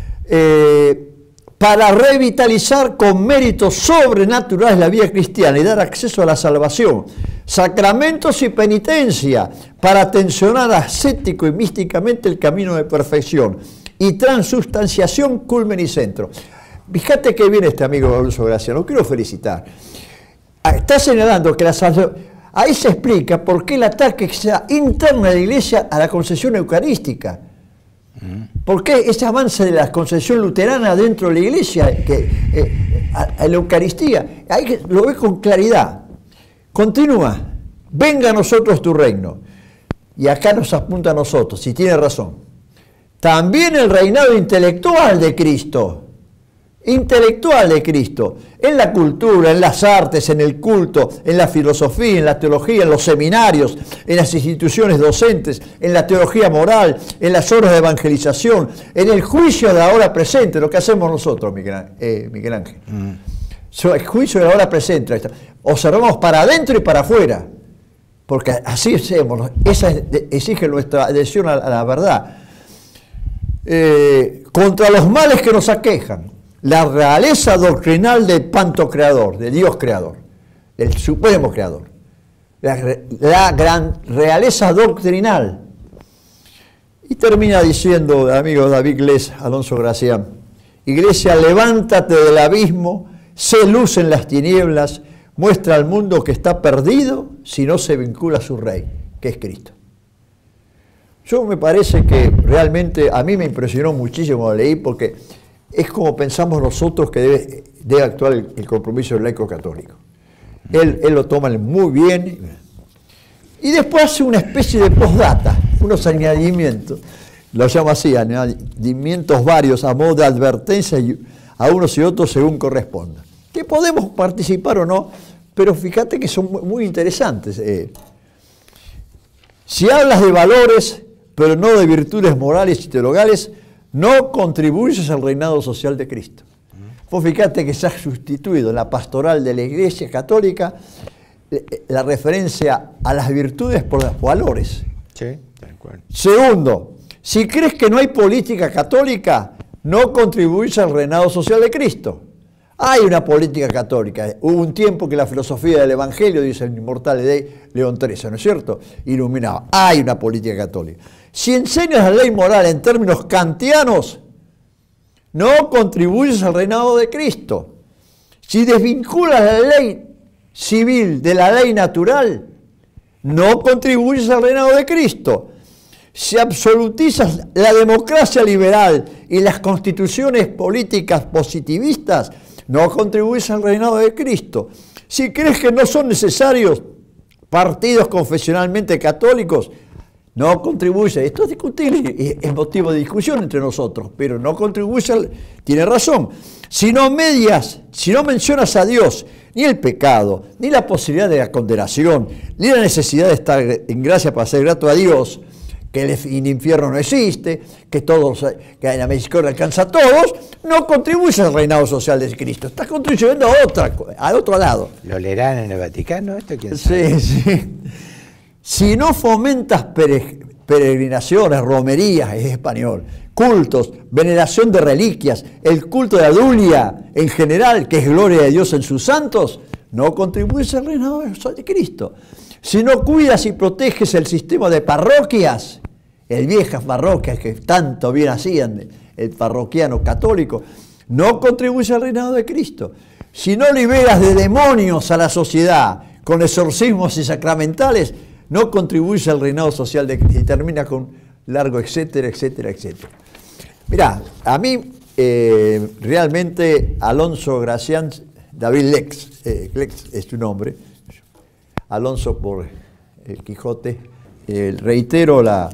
eh, para revitalizar con méritos sobrenaturales la vida cristiana y dar acceso a la salvación, sacramentos y penitencia, para atencionar ascético y místicamente el camino de perfección, y transustanciación, culmen y centro. Fíjate que viene este amigo Alonso Gracia, lo quiero felicitar. Está señalando que la salvación, ahí se explica por qué el ataque interno de la Iglesia a la concesión eucarística. ¿Por qué ese avance de la concesión luterana dentro de la Iglesia, que, eh, a, a la Eucaristía? Ahí que lo ve con claridad. Continúa, venga a nosotros tu reino. Y acá nos apunta a nosotros, si tiene razón. También el reinado intelectual de Cristo. Intelectual de Cristo, en la cultura, en las artes, en el culto, en la filosofía, en la teología, en los seminarios, en las instituciones docentes, en la teología moral, en las obras de evangelización, en el juicio de la hora presente, lo que hacemos nosotros, Miguel, eh, Miguel Ángel. Mm. So, el juicio de la hora presente, observamos para adentro y para afuera, porque así hacemos, esa exige nuestra adhesión a la verdad. Eh, contra los males que nos aquejan, la realeza doctrinal del Pantocreador, de Dios creador, el supremo creador, la, la gran realeza doctrinal. Y termina diciendo, amigo David Les, Alonso Gracia, Iglesia, levántate del abismo, sé luz en las tinieblas, muestra al mundo que está perdido si no se vincula a su rey, que es Cristo. Yo me parece que realmente a mí me impresionó muchísimo, lo leí, porque es como pensamos nosotros que debe, debe actuar el, el compromiso del laico católico. Él, él lo toma muy bien y después hace una especie de postdata, unos añadimientos, lo llama así, añadimientos varios a modo de advertencia a unos y otros según corresponda. Que podemos participar o no, pero fíjate que son muy interesantes. Eh. Si hablas de valores, pero no de virtudes morales y teologales, no contribuyes al reinado social de Cristo. Vos fíjate que se ha sustituido en la pastoral de la Iglesia Católica la referencia a las virtudes por los valores. Sí, tal cual. Segundo, Si crees que no hay política católica, no contribuyes al reinado social de Cristo. Hay una política católica. Hubo un tiempo que la filosofía del Evangelio, dice el inmortal León trece, ¿no es cierto?, iluminaba. Hay una política católica. Si enseñas la ley moral en términos kantianos, no contribuyes al reinado de Cristo. Si desvinculas la ley civil de la ley natural, no contribuyes al reinado de Cristo. Si absolutizas la democracia liberal y las constituciones políticas positivistas, no contribuyes al reinado de Cristo. Si crees que no son necesarios partidos confesionalmente católicos, no contribuyes. Esto es discutible, es motivo de discusión entre nosotros, pero no contribuyes al... Tiene razón. Si no medias, si no mencionas a Dios, ni el pecado, ni la posibilidad de la condenación, ni la necesidad de estar en gracia para ser grato a Dios, que el infierno no existe, que todos, que la misericordia alcanza a todos, no contribuyes al reinado social de Cristo. Estás contribuyendo a otra, al otro lado. ¿Lo leerán en el Vaticano esto? ¿Quién sabe? Sí, sí. Si no fomentas peregrinaciones, romerías, es español, cultos, veneración de reliquias, el culto de adulia en general, que es gloria de Dios en sus santos, no contribuyes al reinado de Cristo. Si no cuidas y proteges el sistema de parroquias, el viejas parroquias que tanto bien hacían el parroquiano católico, no contribuyes al reinado de Cristo. Si no liberas de demonios a la sociedad con exorcismos y sacramentales, no contribuyes al reinado social de Cristo. Y termina con largo etcétera, etcétera, etcétera. Mirá, a mí eh, realmente Alonso Gracián, David Lex, eh, Lex es tu nombre, Alonso por el Quijote, eh, reitero la,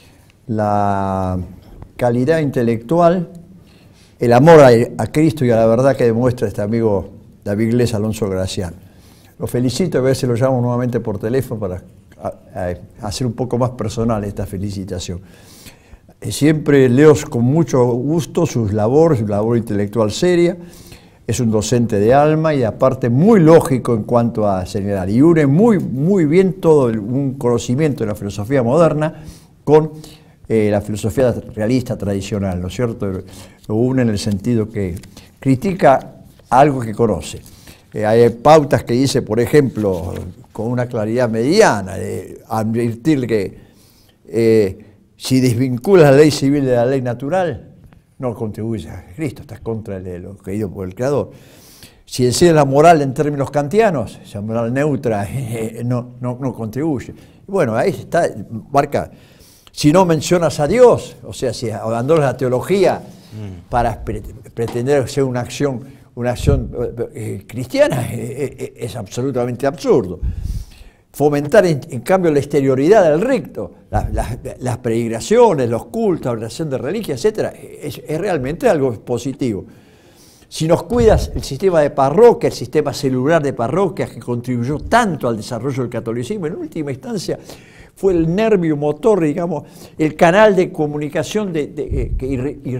la calidad intelectual, el amor a, a Cristo y a la verdad que demuestra este amigo David Lex Alonso Gracián. Lo felicito, a ver si lo llamo nuevamente por teléfono para a, a hacer un poco más personal esta felicitación. Siempre leo con mucho gusto sus labores, su labor intelectual seria. Es un docente de alma y aparte muy lógico en cuanto a señalar. Y une muy, muy bien todo el, un conocimiento de la filosofía moderna con eh, la filosofía realista tradicional, ¿no es cierto? Lo une en el sentido que critica algo que conoce. Eh, hay pautas que dice, por ejemplo, con una claridad mediana, de advertir que eh, si desvinculas la ley civil de la ley natural, no contribuyes a Cristo, estás contra lo querido por el Creador. Si enseñas la moral en términos kantianos, esa moral neutra, eh, no, no, no contribuye. Bueno, ahí está, marca, si no mencionas a Dios, o sea, si abandonas la teología mm. para pre pretender ser una acción, una acción eh, cristiana, eh, eh, es absolutamente absurdo. Fomentar, en, en cambio, la exterioridad del rito, la, la, las peregrinaciones, los cultos, la oración de religias, etcétera, es, es realmente algo positivo. Si nos cuidas el sistema de parroquia, el sistema celular de parroquias que contribuyó tanto al desarrollo del catolicismo, en última instancia fue el nervio motor, digamos, el canal de comunicación de, de, que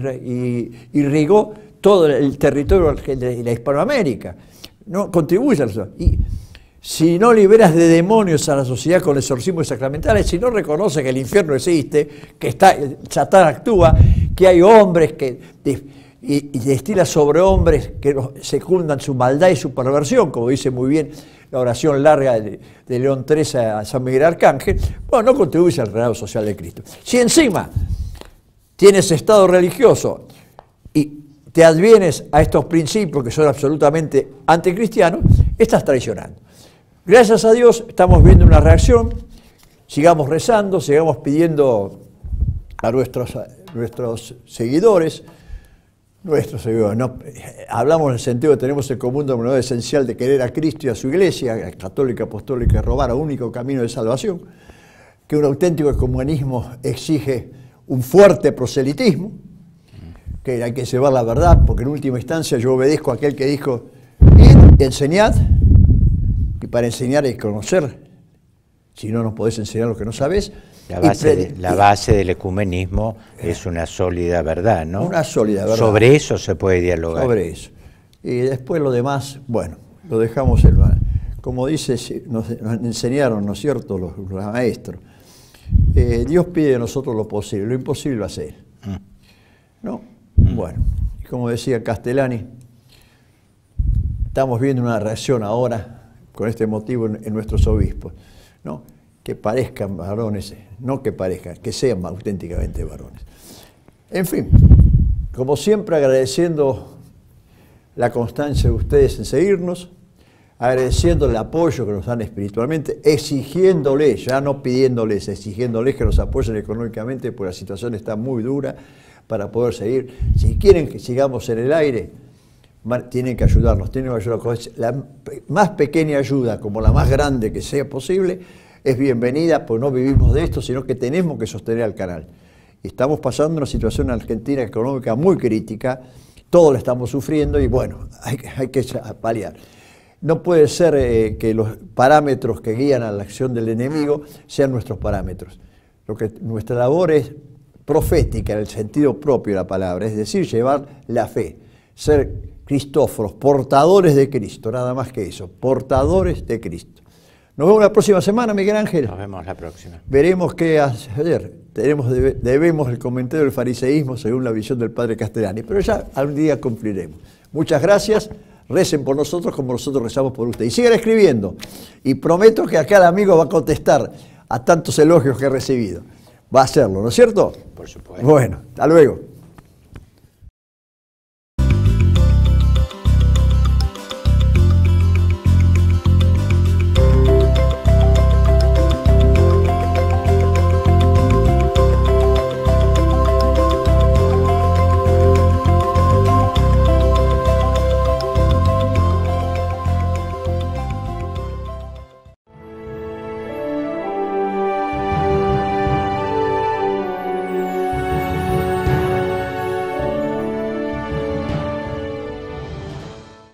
irrigó todo el territorio de la Hispanoamérica. No contribuye a eso. Y, si no liberas de demonios a la sociedad con exorcismos sacramentales, si no reconoces que el infierno existe, que está, Satán actúa, que hay hombres que de, y, y destila sobre hombres que secundan su maldad y su perversión, como dice muy bien la oración larga de, de León trece a San Miguel Arcángel, bueno, no contribuye al reinado social de Cristo. Si encima tienes estado religioso y te advienes a estos principios que son absolutamente anticristianos, estás traicionando. Gracias a Dios estamos viendo una reacción, sigamos rezando, sigamos pidiendo a nuestros, a nuestros seguidores, nuestros seguidores, no, hablamos en el sentido de que tenemos el común denominador esencial de querer a Cristo y a su iglesia, católica, apostólica y romana, único camino de salvación, que un auténtico ecumenismo exige un fuerte proselitismo, que hay que llevar la verdad, porque en última instancia yo obedezco a aquel que dijo, id y enseñad. Y para enseñar hay que conocer, si no nos podés enseñar lo que no sabés. La base, de, la base del ecumenismo es una sólida verdad, ¿no? Una sólida verdad. Sobre eso se puede dialogar. Sobre eso. Y después lo demás, bueno, lo dejamos en... Como dice, nos, nos enseñaron, ¿no es cierto?, los, los maestros. Eh, Dios pide de nosotros lo posible, lo imposible lo hace Él. ¿No? Bueno, como decía Castellani, estamos viendo una reacción ahora con este motivo en, en nuestros obispos, ¿no? Que parezcan varones, no que parezcan, que sean auténticamente varones. En fin, como siempre agradeciendo la constancia de ustedes en seguirnos, agradeciendo el apoyo que nos dan espiritualmente, exigiéndoles, ya no pidiéndoles, exigiéndoles que nos apoyen económicamente, porque la situación está muy dura para poder seguir. Si quieren que sigamos en el aire, tienen que ayudarnos, tienen que ayudarnos. La más pequeña ayuda, como la más grande que sea posible, es bienvenida, pues no vivimos de esto, sino que tenemos que sostener al canal. Estamos pasando una situación en Argentina económica muy crítica, todos la estamos sufriendo y bueno, hay, hay que paliar. No puede ser eh, que los parámetros que guían a la acción del enemigo sean nuestros parámetros. Lo que, nuestra labor es profética en el sentido propio de la palabra, es decir, llevar la fe, ser cristóforos, portadores de Cristo, nada más que eso, portadores de Cristo. Nos vemos la próxima semana, Miguel Ángel. Nos vemos la próxima. Veremos qué hacer. Tenemos, debemos el comentario del fariseísmo según la visión del padre Castellani, pero ya algún día cumpliremos. Muchas gracias. Recen por nosotros como nosotros rezamos por ustedes. Y sigan escribiendo. Y prometo que acá el amigo va a contestar a tantos elogios que he recibido. Va a hacerlo, ¿no es cierto? Por supuesto. Bueno, hasta luego.